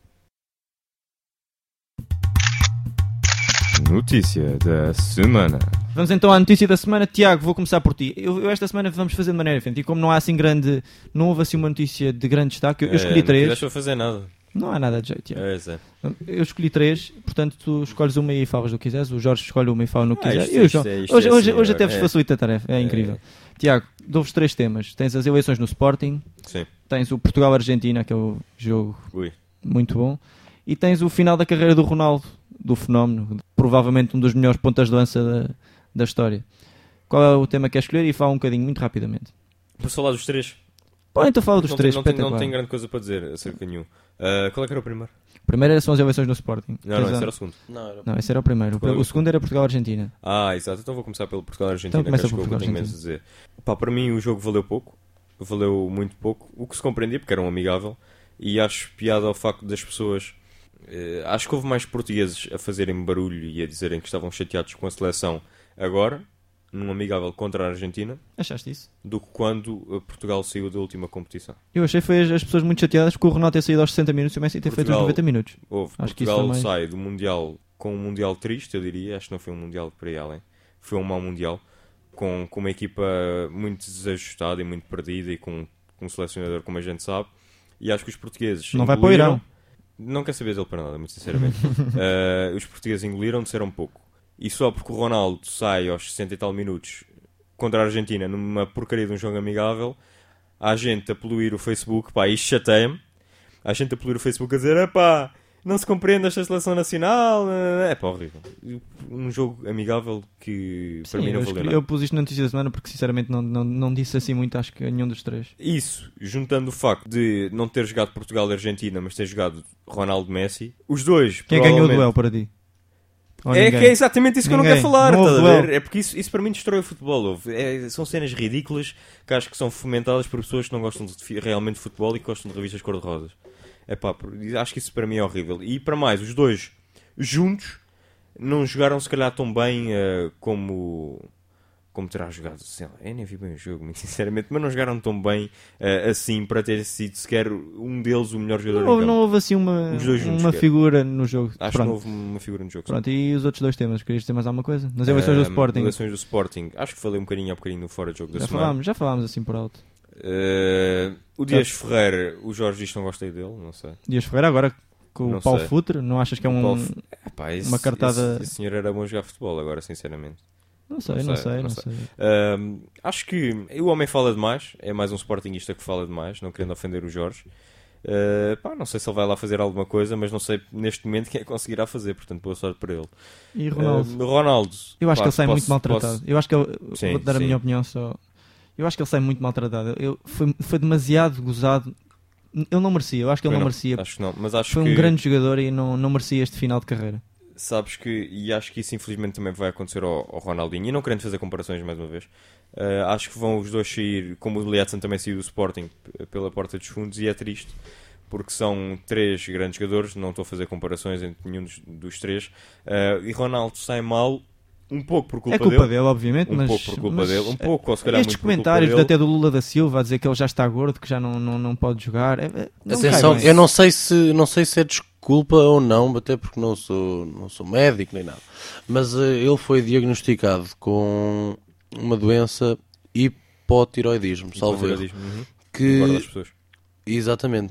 Notícia da semana. Vamos então à notícia da semana. Tiago, vou começar por ti. Eu esta semana vamos fazer de maneira diferente. E como não há assim grande... Não houve assim uma notícia de grande destaque, eu escolhi Não três. deixou fazer nada. Não há nada de jeito, Tiago. É. Eu escolhi três, portanto tu escolhes uma e falas do que quiseres. O Jorge escolhe uma e fala no que quiser. isto- E o isto João- é- isto hoje é assim, hoje até vos é. facilita a tarefa, é incrível. Tiago, dou-vos três temas. Tens as eleições no Sporting, Sim. tens o Portugal-Argentina, que é o jogo Ui. muito bom, e tens o final da carreira do Ronaldo, do fenómeno, provavelmente um dos melhores pontas de lança da história. Qual é o tema que queres escolher? E fala um bocadinho, muito rapidamente. Posso falar dos três? Bom, então fala dos Não três, tenho- espetacular. não tenho grande coisa para dizer acerca de nenhum. Qual é que era o primeiro? Primeiro são as eleições no Sporting. Não, Tens esse a- era o segundo. Não, esse era o primeiro. Qual é O segundo era Portugal-Argentina. Exato. Então vou começar pelo Portugal-Argentina, Então começa que acho que é o que eu tenho menos a dizer. Pá, para mim o jogo valeu pouco. Valeu muito pouco. O que se compreendia, porque era um amigável. E acho piada ao facto das pessoas... acho que houve mais portugueses a fazerem barulho e a dizerem que estavam chateados com a seleção agora, num amigável contra a Argentina, Achaste isso? do que quando Portugal saiu da última competição. Eu achei foi as pessoas muito chateadas com o Ronaldo ter saído aos 60 minutos e o Messi ter feito os Portugal- 90 minutos. Acho que isso Portugal foi mais- sai do Mundial com um Mundial triste, eu diria. Acho que não foi um Mundial para ir além. Foi um mau Mundial. Com uma equipa muito desajustada e muito perdida e com um selecionador, como a gente sabe. E acho que os portugueses Não vai para o Irão. Não quer saber dele para nada, muito sinceramente. Os portugueses engoliram, disseram pouco. E só porque o Ronaldo sai aos 60 e tal minutos contra a Argentina numa porcaria de um jogo amigável, há gente a poluir o Facebook, pá, isto chateia-me. Há gente a poluir o Facebook a dizer, epá, não se compreende esta seleção nacional. É pá, horrível. Um jogo amigável que para Sim, mim não valeu nada. eu pus isto na notícia da semana porque sinceramente não disse assim muito, acho que a nenhum dos três. Isso, juntando o facto de não ter jogado Portugal e Argentina, mas ter jogado Ronaldo-Messi, os dois... Quem ganhou o provavelmente- duelo para ti? Ou É ninguém? que é exatamente isso que eu não Ninguém. quero falar, Não houve estás a ver? duelo. É porque isso para mim destrói o futebol. São cenas ridículas que acho que são fomentadas por pessoas que não gostam realmente de futebol e que gostam de revistas cor-de-rosas. Acho que isso para mim é horrível. E para mais, os dois juntos não jogaram se calhar tão bem como terá jogado. Sei lá, eu nem vi bem o jogo, muito sinceramente, mas não jogaram tão bem assim para ter sido sequer um deles o melhor jogador em Não campo. houve assim uma Os dois juntos, figura no jogo. Acho Pronto. que não houve uma figura no jogo. Pronto, e os outros dois temas? Querias dizer mais alguma coisa? Nas eleições do Sporting. Eleições do Sporting. Acho que falei um bocadinho há bocadinho no fora de jogo da Já semana. falámos assim por alto. O Dias Ferreira, o Jorge diz que não gosta dele, não sei. Dias Ferreira agora com Não o Paulo sei. Futre, não achas que é O um... Paulo uma cartada- Esse senhor era bom jogar futebol agora, sinceramente. Não sei. Acho que o homem fala demais. É mais um sportinguista que fala demais, não querendo ofender o Jorge. Não sei se ele vai lá fazer alguma coisa, mas não sei neste momento quem é que conseguirá fazer, portanto boa sorte para ele. E Ronaldo? Ronaldo, Eu acho que ele sai posso- muito maltratado. posso- Eu acho que ele, Sim, vou dar a sim. minha opinião só. Eu acho que ele sai muito maltratado. Foi demasiado gozado. Ele não merecia. Eu acho que ele Foi não não, merecia. Acho que não, mas acho Foi que um grande jogador e não merecia este final de carreira. sabes que, e acho que isso infelizmente também vai acontecer ao Ronaldinho, e não querendo fazer comparações mais uma vez, acho que vão os dois sair, como o Liadson também saiu do Sporting, pela porta dos fundos, e é triste, porque são três grandes jogadores, não estou a fazer comparações entre nenhum dos três, e Ronaldo sai mal, um pouco por culpa É culpa dele, obviamente, um mas... pouco por culpa mas dele, um pouco, ou se calhar estes muito por culpa comentários dele. até do Lula da Silva a dizer que ele já está gordo, que já não pode jogar. Não Atenção, cai bem. eu não sei se é desculpa ou não, até porque não sou médico nem nada. Mas ele foi diagnosticado com uma doença hipotiroidismo, salvo erro. Hipotiroidismo, Que guarda as pessoas. exatamente.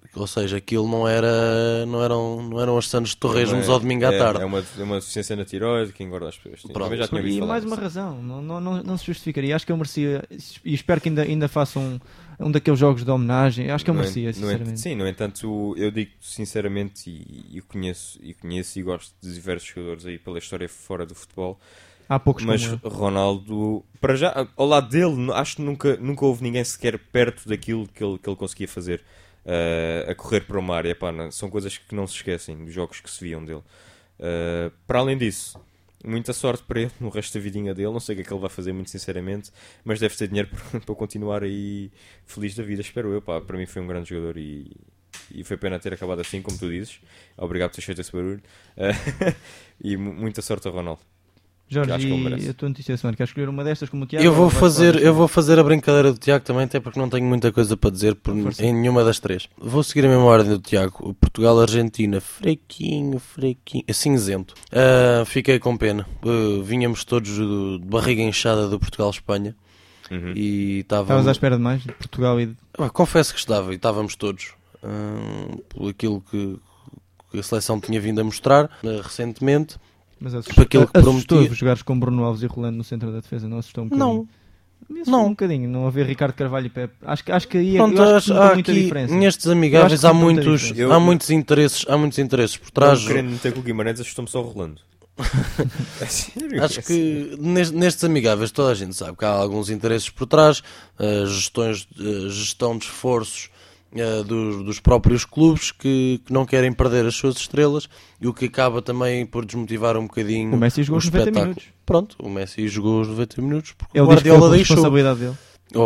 Ou seja, aquilo não eram as Santos de Torresmos ao domingo à tarde. É uma deficiência na tiroide que engorda as pessoas. Pronto. Já tinha E ouvido falar mais uma disso. razão, não se justificaria. Acho que eu merecia, e espero que ainda faça um daqueles jogos de homenagem. Acho que eu merecia, sinceramente. Sim, no entanto, eu digo sinceramente, e conheço e gosto de diversos jogadores aí pela história fora do futebol, Há poucos mas como eu. Ronaldo, para já, ao lado dele, acho que nunca houve ninguém sequer perto daquilo que ele conseguia fazer a correr para uma área. Pá, são coisas que não se esquecem, dos jogos que se viam dele. Para além disso, muita sorte para ele no resto da vidinha dele. Não sei o que é que ele vai fazer, muito sinceramente, mas deve ter dinheiro para continuar aí feliz da vida, espero eu. Pá, para mim foi um grande jogador e foi pena ter acabado assim, como tu dizes. Obrigado por ter feito esse barulho. E muita sorte a Ronaldo. Jorge, acho que ele merece. e a tua notícia da semana? Queres escolher uma destas como o Tiago? Eu vou ou vais falar fazer a brincadeira do Tiago também, até porque não tenho muita coisa para dizer Força. em nenhuma das três. Vou seguir a mesma ordem do Tiago. Portugal-Argentina, fraquinho, cinzento. Fiquei com pena. Vinhamos todos de barriga inchada do Portugal-Espanha. Uhum. E Estavas à espera de mais? De Portugal e de... confesso que estava, e estávamos todos. Por aquilo que a seleção tinha vindo a mostrar recentemente. Mas Para aquilo que prometia. assustou-vos jogares com Bruno Alves e Rolando no centro da defesa? Não assustou um bocadinho? Não. Me assustou um bocadinho. Não haver Ricardo Carvalho e Pepe. Acho que aí Pronto, eu acho que há há muita aqui, diferença. nestes Eu amigáveis acho que há não tem muita muitos, diferença. há muitos interesses por trás. Não querendo meter com o Guimarães, assustou-me só o Rolando. Acho que nestes amigáveis toda a gente sabe que há alguns interesses por trás, gestão de esforços dos próprios clubes que não querem perder as suas estrelas, e o que acaba também por desmotivar um bocadinho O Messi jogou os 90 espetáculo. minutos. Pronto, o Messi jogou os 90 minutos porque Ele o diz que foi Guardiola por deixou. responsabilidade dele.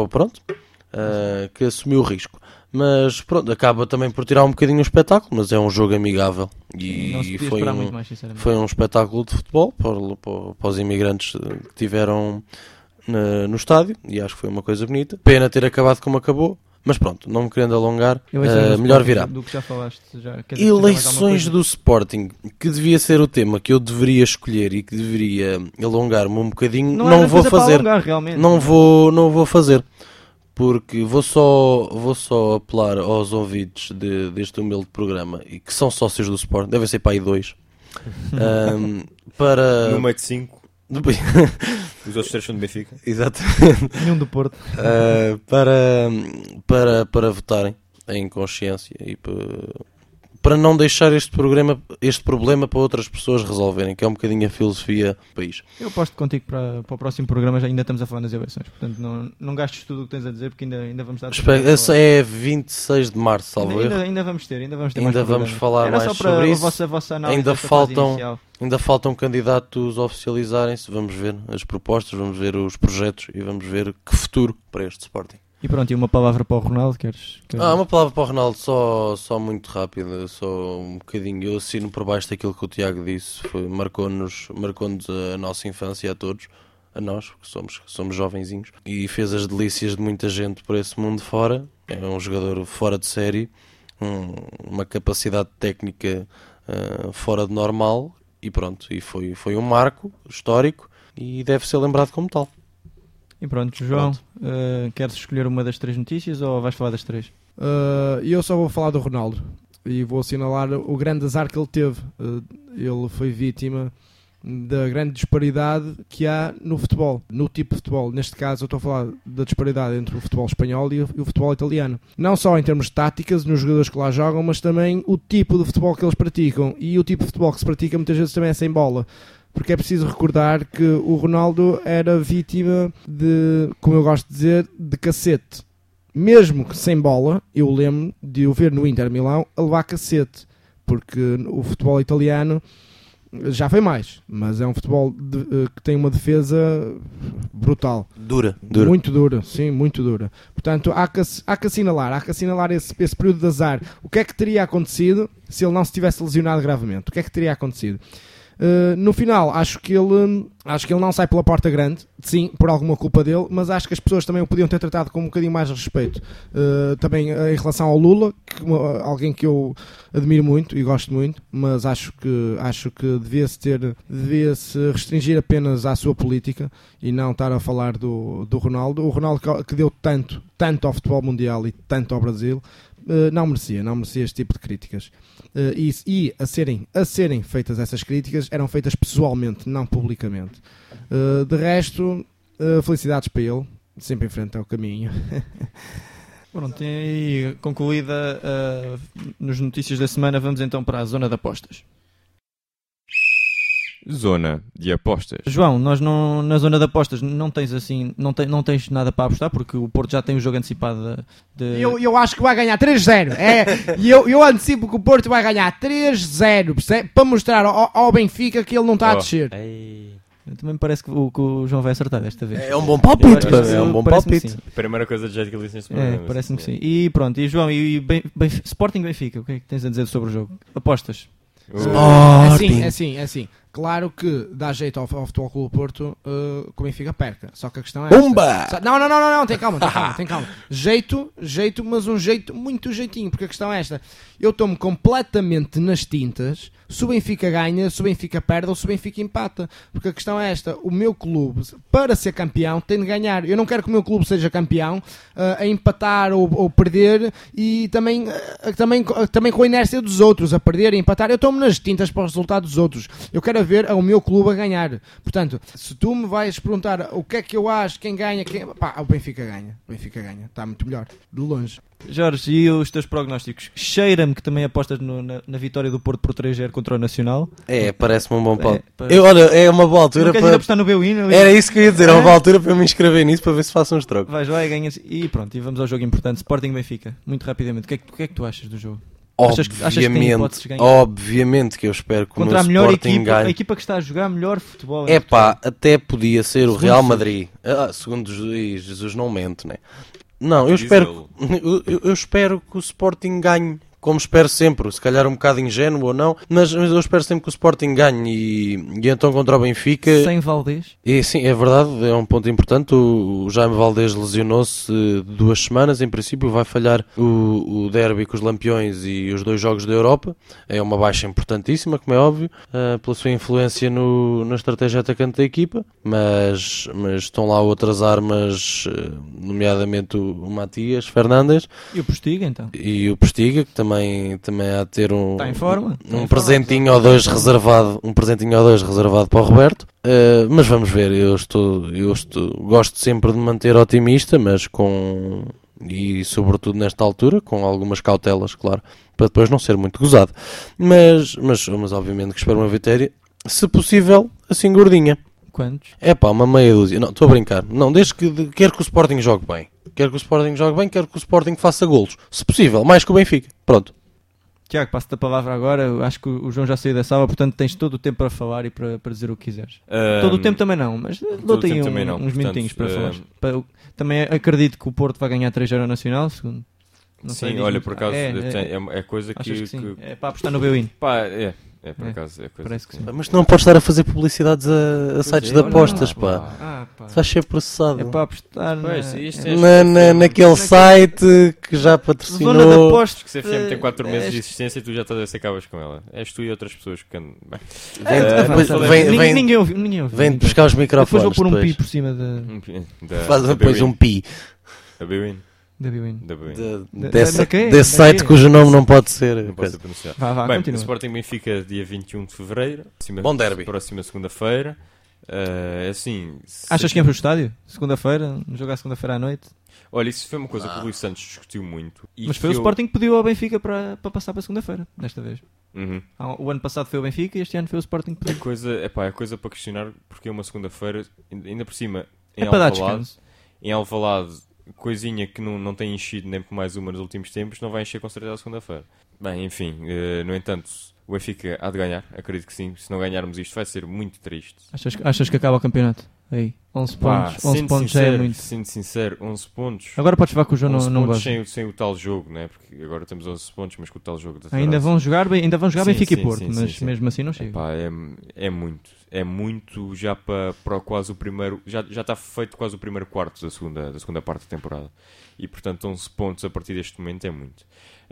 Que assumiu o risco. Mas pronto, acaba também por tirar um bocadinho o espetáculo, mas é um jogo amigável e Não se podia foi esperar muito mais, sinceramente. foi um espetáculo de futebol para os imigrantes que tiveram no estádio, e acho que foi uma coisa bonita. Pena ter acabado como acabou, mas pronto, não me querendo alongar, Eu sei melhor virá. do que já falaste. Quer dizer, Eleições do Sporting, que devia ser o tema que eu deveria escolher e que deveria alongar-me um bocadinho, não vou fazer. Não vou fazer, porque vou só apelar aos ouvintes deste humilde programa e que são sócios do Sporting, devem ser para aí 2, para... No meio de 5, os outros 3 são do Benfica. Exatamente. Nenhum do Porto. Para votarem em consciência e para não deixar este problema para outras pessoas resolverem, que é um bocadinho a filosofia do país. Eu aposto contigo para o próximo programa, já ainda estamos a falar nas eleições. Portanto, não gastes tudo o que tens a dizer, porque ainda vamos dar... Essa é 26 de março, salvo erro. Ainda vamos ter mais Ainda vamos programas. falar Era mais só para sobre a isso. vossa análise Ainda desta fase faltam- inicial. Ainda faltam candidatos a oficializarem-se, vamos ver as propostas, vamos ver os projetos e vamos ver que futuro para este Sporting. E pronto, e uma palavra para o Ronaldo, queres? Uma palavra para o Ronaldo, só muito rápida, só um bocadinho. Eu assino por baixo daquilo que o Tiago disse, marcou-nos a nossa infância a todos, a nós, que somos jovenzinhos, e fez as delícias de muita gente por esse mundo fora. É um jogador fora de série, uma capacidade técnica fora de normal, e pronto, e foi um marco histórico e deve ser lembrado como tal. E pronto, João, queres escolher uma das 3 notícias ou vais falar das 3? E eu só vou falar do Ronaldo e vou assinalar o grande azar que ele teve. Ele foi vítima da grande disparidade que há no futebol, no tipo de futebol. Neste caso eu estou a falar da disparidade entre o futebol espanhol e o futebol italiano. Não só em termos de táticas, nos jogadores que lá jogam, mas também o tipo de futebol que eles praticam. E o tipo de futebol que se pratica muitas vezes também é sem bola. Porque é preciso recordar que o Ronaldo era vítima de, como eu gosto de dizer, de cacete. Mesmo que sem bola, eu lembro de o ver no Inter Milão a levar cacete. Porque o futebol italiano já foi mais, mas é um futebol que tem uma defesa brutal. Dura. Muito dura, sim, muito dura. Portanto, há que assinalar esse período de azar. O que é que teria acontecido se ele não se tivesse lesionado gravemente? O que é que teria acontecido? No final, acho que ele Acho que ele não sai pela porta grande, sim, por alguma culpa dele, mas acho que as pessoas também o podiam ter tratado com um bocadinho mais de respeito. Também em relação ao Lula, alguém que eu admiro muito e gosto muito, mas acho que devia-se restringir apenas à sua política e não estar a falar do Ronaldo. O Ronaldo que deu tanto ao futebol mundial e tanto ao Brasil, não merecia este tipo de críticas. E a serem feitas essas críticas, eram feitas pessoalmente, não publicamente. De resto, felicidades para ele, sempre em frente ao caminho. Pronto, e aí, concluída nos notícias da semana, vamos então para a zona de apostas. Zona de apostas. João, nós na zona de apostas não tens tens nada para apostar, porque o Porto já tem o jogo antecipado de... Eu acho que vai ganhar 3-0. E eu antecipo que o Porto vai ganhar 3-0, para mostrar ao Benfica que ele não está a descer. Também me parece que o João vai acertar desta vez. É um bom palpite, é um bom palpite. Primeira coisa de jeito que ele disse neste programa. Parece-me que sim. E pronto, e João, Sporting Benfica, o que é que tens a dizer sobre o jogo? Apostas. É assim. Claro que dá jeito ao Futebol Clube do Porto que o Benfica perca. Só que a questão é esta. Não, tem calma. Jeito, mas um jeito, muito jeitinho. Porque a questão é esta. Eu estou-me completamente nas tintas se o Benfica ganha, se o Benfica perde ou se o Benfica empata. Porque a questão é esta. O meu clube, para ser campeão, tem de ganhar. Eu não quero que o meu clube seja campeão a empatar ou perder e também com a inércia dos outros, a perder e empatar. Eu estou-me nas tintas para o resultado dos outros. Eu quero ver o meu clube a ganhar. Portanto, se tu me vais perguntar o que é que eu acho, quem ganha, o Benfica ganha. O Benfica ganha. Está muito melhor. De longe. Jorge, e os teus prognósticos? Cheira-me que também apostas na vitória do Porto por 3-0 contra o Nacional. Parece-me um bom palco. Olha, é uma boa altura não queres ir apostar no Bwin? Era isso que eu ia dizer, é uma boa altura para eu me inscrever nisso para ver se faço uns trocos. Vai, ganhas. E pronto, e vamos ao jogo importante. Sporting Benfica, muito rapidamente. O que é que tu achas do jogo? Achas que tem hipóteses de ganhar? Obviamente que eu espero que contra o meu Sporting ganhe. A equipa que está a jogar melhor futebol. Até podia ser o Real Madrid. Segundo Jesus não mente, né? Não, eu espero que o Sporting ganhe, como espero sempre, se calhar um bocado ingênuo ou não, mas eu espero sempre que o Sporting ganhe e então contra o Benfica... Sem Valdés? Sim, é verdade, é um ponto importante, o Jaime Valdés lesionou-se 2 semanas, em princípio vai falhar o derby com os Lampiões e os 2 jogos da Europa, é uma baixa importantíssima, como é óbvio, pela sua influência na estratégia atacante da equipa, mas estão lá outras armas, nomeadamente o Matias Fernandes. E o Postiga, então? E o Postiga, que também há de ter está em forma? Um presentinho ou dois reservado para o Roberto. Mas vamos ver, eu gosto sempre de manter otimista, mas e sobretudo nesta altura, com algumas cautelas, claro, para depois não ser muito gozado. Mas obviamente que espero uma vitória, se possível, assim gordinha. Quantos? Uma meia dúzia. Não, estou a brincar. Não, quero que o Sporting jogue bem. Quero que o Sporting faça golos. Se possível, mais que o Benfica. Pronto. Tiago, passo-te a palavra agora. Eu acho que o João já saiu da sala, portanto tens todo o tempo para falar e para dizer o que quiseres. Todo o tempo também não, mas dou-te aí uns minutinhos para falar. Também acredito que o Porto vai ganhar 3-0 Nacional, segundo. Não sei, olha, por acaso é coisa que... É para apostar no Bwin. Por acaso é coisa. Parece que sim. Mas não podes estar a fazer publicidades a sites de apostas, pá. Vais ser processado. É para apostar naquele site que já patrocinou. Zona de apostas. Que se CFM tem 4 meses de existência e tu já estás a acabas com ela. És tu e outras pessoas que... Ninguém ouviu. Vem buscar os microfones. Depois vou pôr um pi por cima da... Faz depois um pi. A Bwin. Desse site cujo nome não pode ser pronunciado. Bem, o Sporting Benfica dia 21 de Fevereiro. Bom derby. Próxima segunda-feira. Achas que é para o estádio? Segunda-feira? Jogar segunda-feira à noite? Olha, isso foi uma coisa que o Luís Santos discutiu muito. Mas foi o Sporting que pediu ao Benfica para passar para segunda-feira, desta vez. Uhum. O ano passado foi o Benfica e este ano foi o Sporting que pediu. É coisa para questionar porque é uma segunda-feira, ainda por cima, em Alvalade, coisinha que não tem enchido nem por mais uma nos últimos tempos, não vai encher com certeza a segunda-feira. Bem, enfim, no entanto, o Benfica há de ganhar, acredito que sim. Se não ganharmos isto vai ser muito triste. Achas que acaba o campeonato? Aí. 11 pontos. 11 pontos já é muito. Sendo sincero, 11 pontos. Agora podes falar que o João 11 não pontos gosta. sem o tal jogo, né? Porque agora temos 11 pontos, mas com o tal jogo da Ainda vão jogar Sim, Benfica e sim, Porto, sim, mas sim. mesmo assim não chega. Epá, é muito. É muito já para quase o primeiro. Já está feito quase o primeiro quarto da segunda parte da temporada. E portanto 11 pontos a partir deste momento é muito.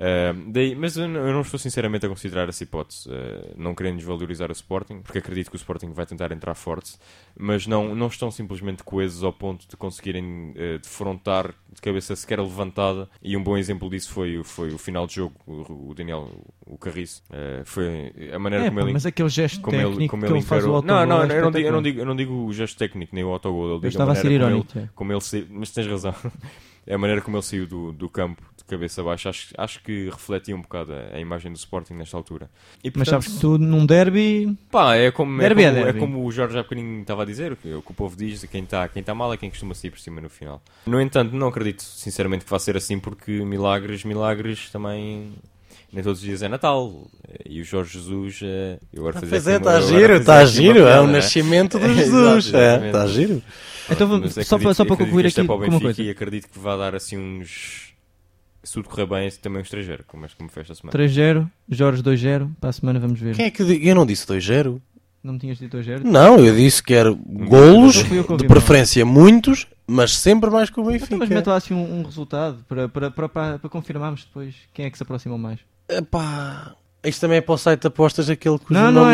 Mas eu não estou sinceramente a considerar essa hipótese, não querendo desvalorizar o Sporting, porque acredito que o Sporting vai tentar entrar forte, mas não estão simplesmente coesos ao ponto de conseguirem defrontar de cabeça sequer levantada, e um bom exemplo disso foi o final de jogo, o Daniel, o Carriço, foi a maneira como ele... Mas aquele gesto como técnico ele que ele faz o encarou. autogol Eu não digo o gesto técnico, nem o autogol. Eu estava a ser irónico. Como ele saiu, mas tens razão. É a maneira como ele saiu do campo de cabeça baixa. Acho que refletia um bocado a imagem do Sporting nesta altura. E, Mas portanto, sabes que tu num derby... pá, é como o Jorge há bocadinho estava a dizer, o que o povo diz, quem está mal é quem costuma sair por cima no final. No entanto, não acredito sinceramente que vá ser assim, porque milagres também... Nem todos os dias é Natal. E o Jorge Jesus... eu agora Pois é, está giro. É o nascimento do Jesus. Está giro. Então, só para concluir aqui com uma coisa. E acredito que vai dar assim uns... Se tudo correr bem, também um estrangeiro, como foi esta semana. 3-0, Jorge 2-0. Para a semana vamos ver. Quem é que eu não disse 2-0? Não me tinhas dito 2-0? Não, eu disse que era golos, Fui eu que ouvi de mal. preferência muitos, mas sempre mais que o Benfica. Então, mas mete lá assim um resultado para confirmarmos depois quem é que se aproximou mais. Epá, isto também é para o site de apostas, aquele cujo Não nome...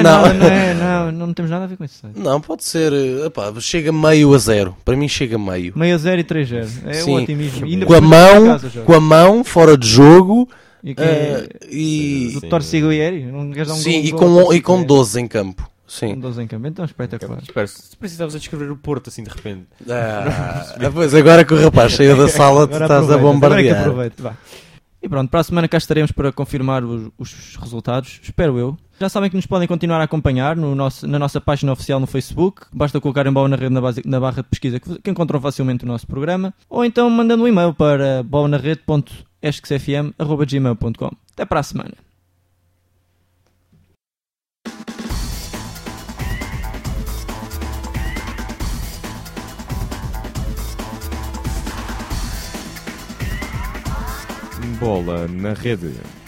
não temos nada a ver com isso. Não, pode ser... Epá, chega meio a 0. Para mim chega meio. 0 e 3-0. É Sim. o otimismo. E ainda Com a por cima em mão, casa, Jorge. com a mão, fora de jogo... E quem é? E... Do Torciglieri? Não queres dar um Sim, gol e com Torciglieri? 12 em campo. Sim. 12 em campo. Então espetacular. Espera, se precisavas a descrever o Porto assim de repente. Pois, agora que o rapaz saiu da sala, tu Agora estás a aproveita, agora é que bombardear. aproveito, vá. E pronto, para a semana cá estaremos para confirmar os resultados, espero eu. Já sabem que nos podem continuar a acompanhar na nossa página oficial no Facebook. Basta colocar em Bola na Rede na barra de pesquisa que encontram facilmente o nosso programa. Ou então mandando um e-mail para bolanarede.esquecfm@gmail.com. Até para a semana. Bola na rede.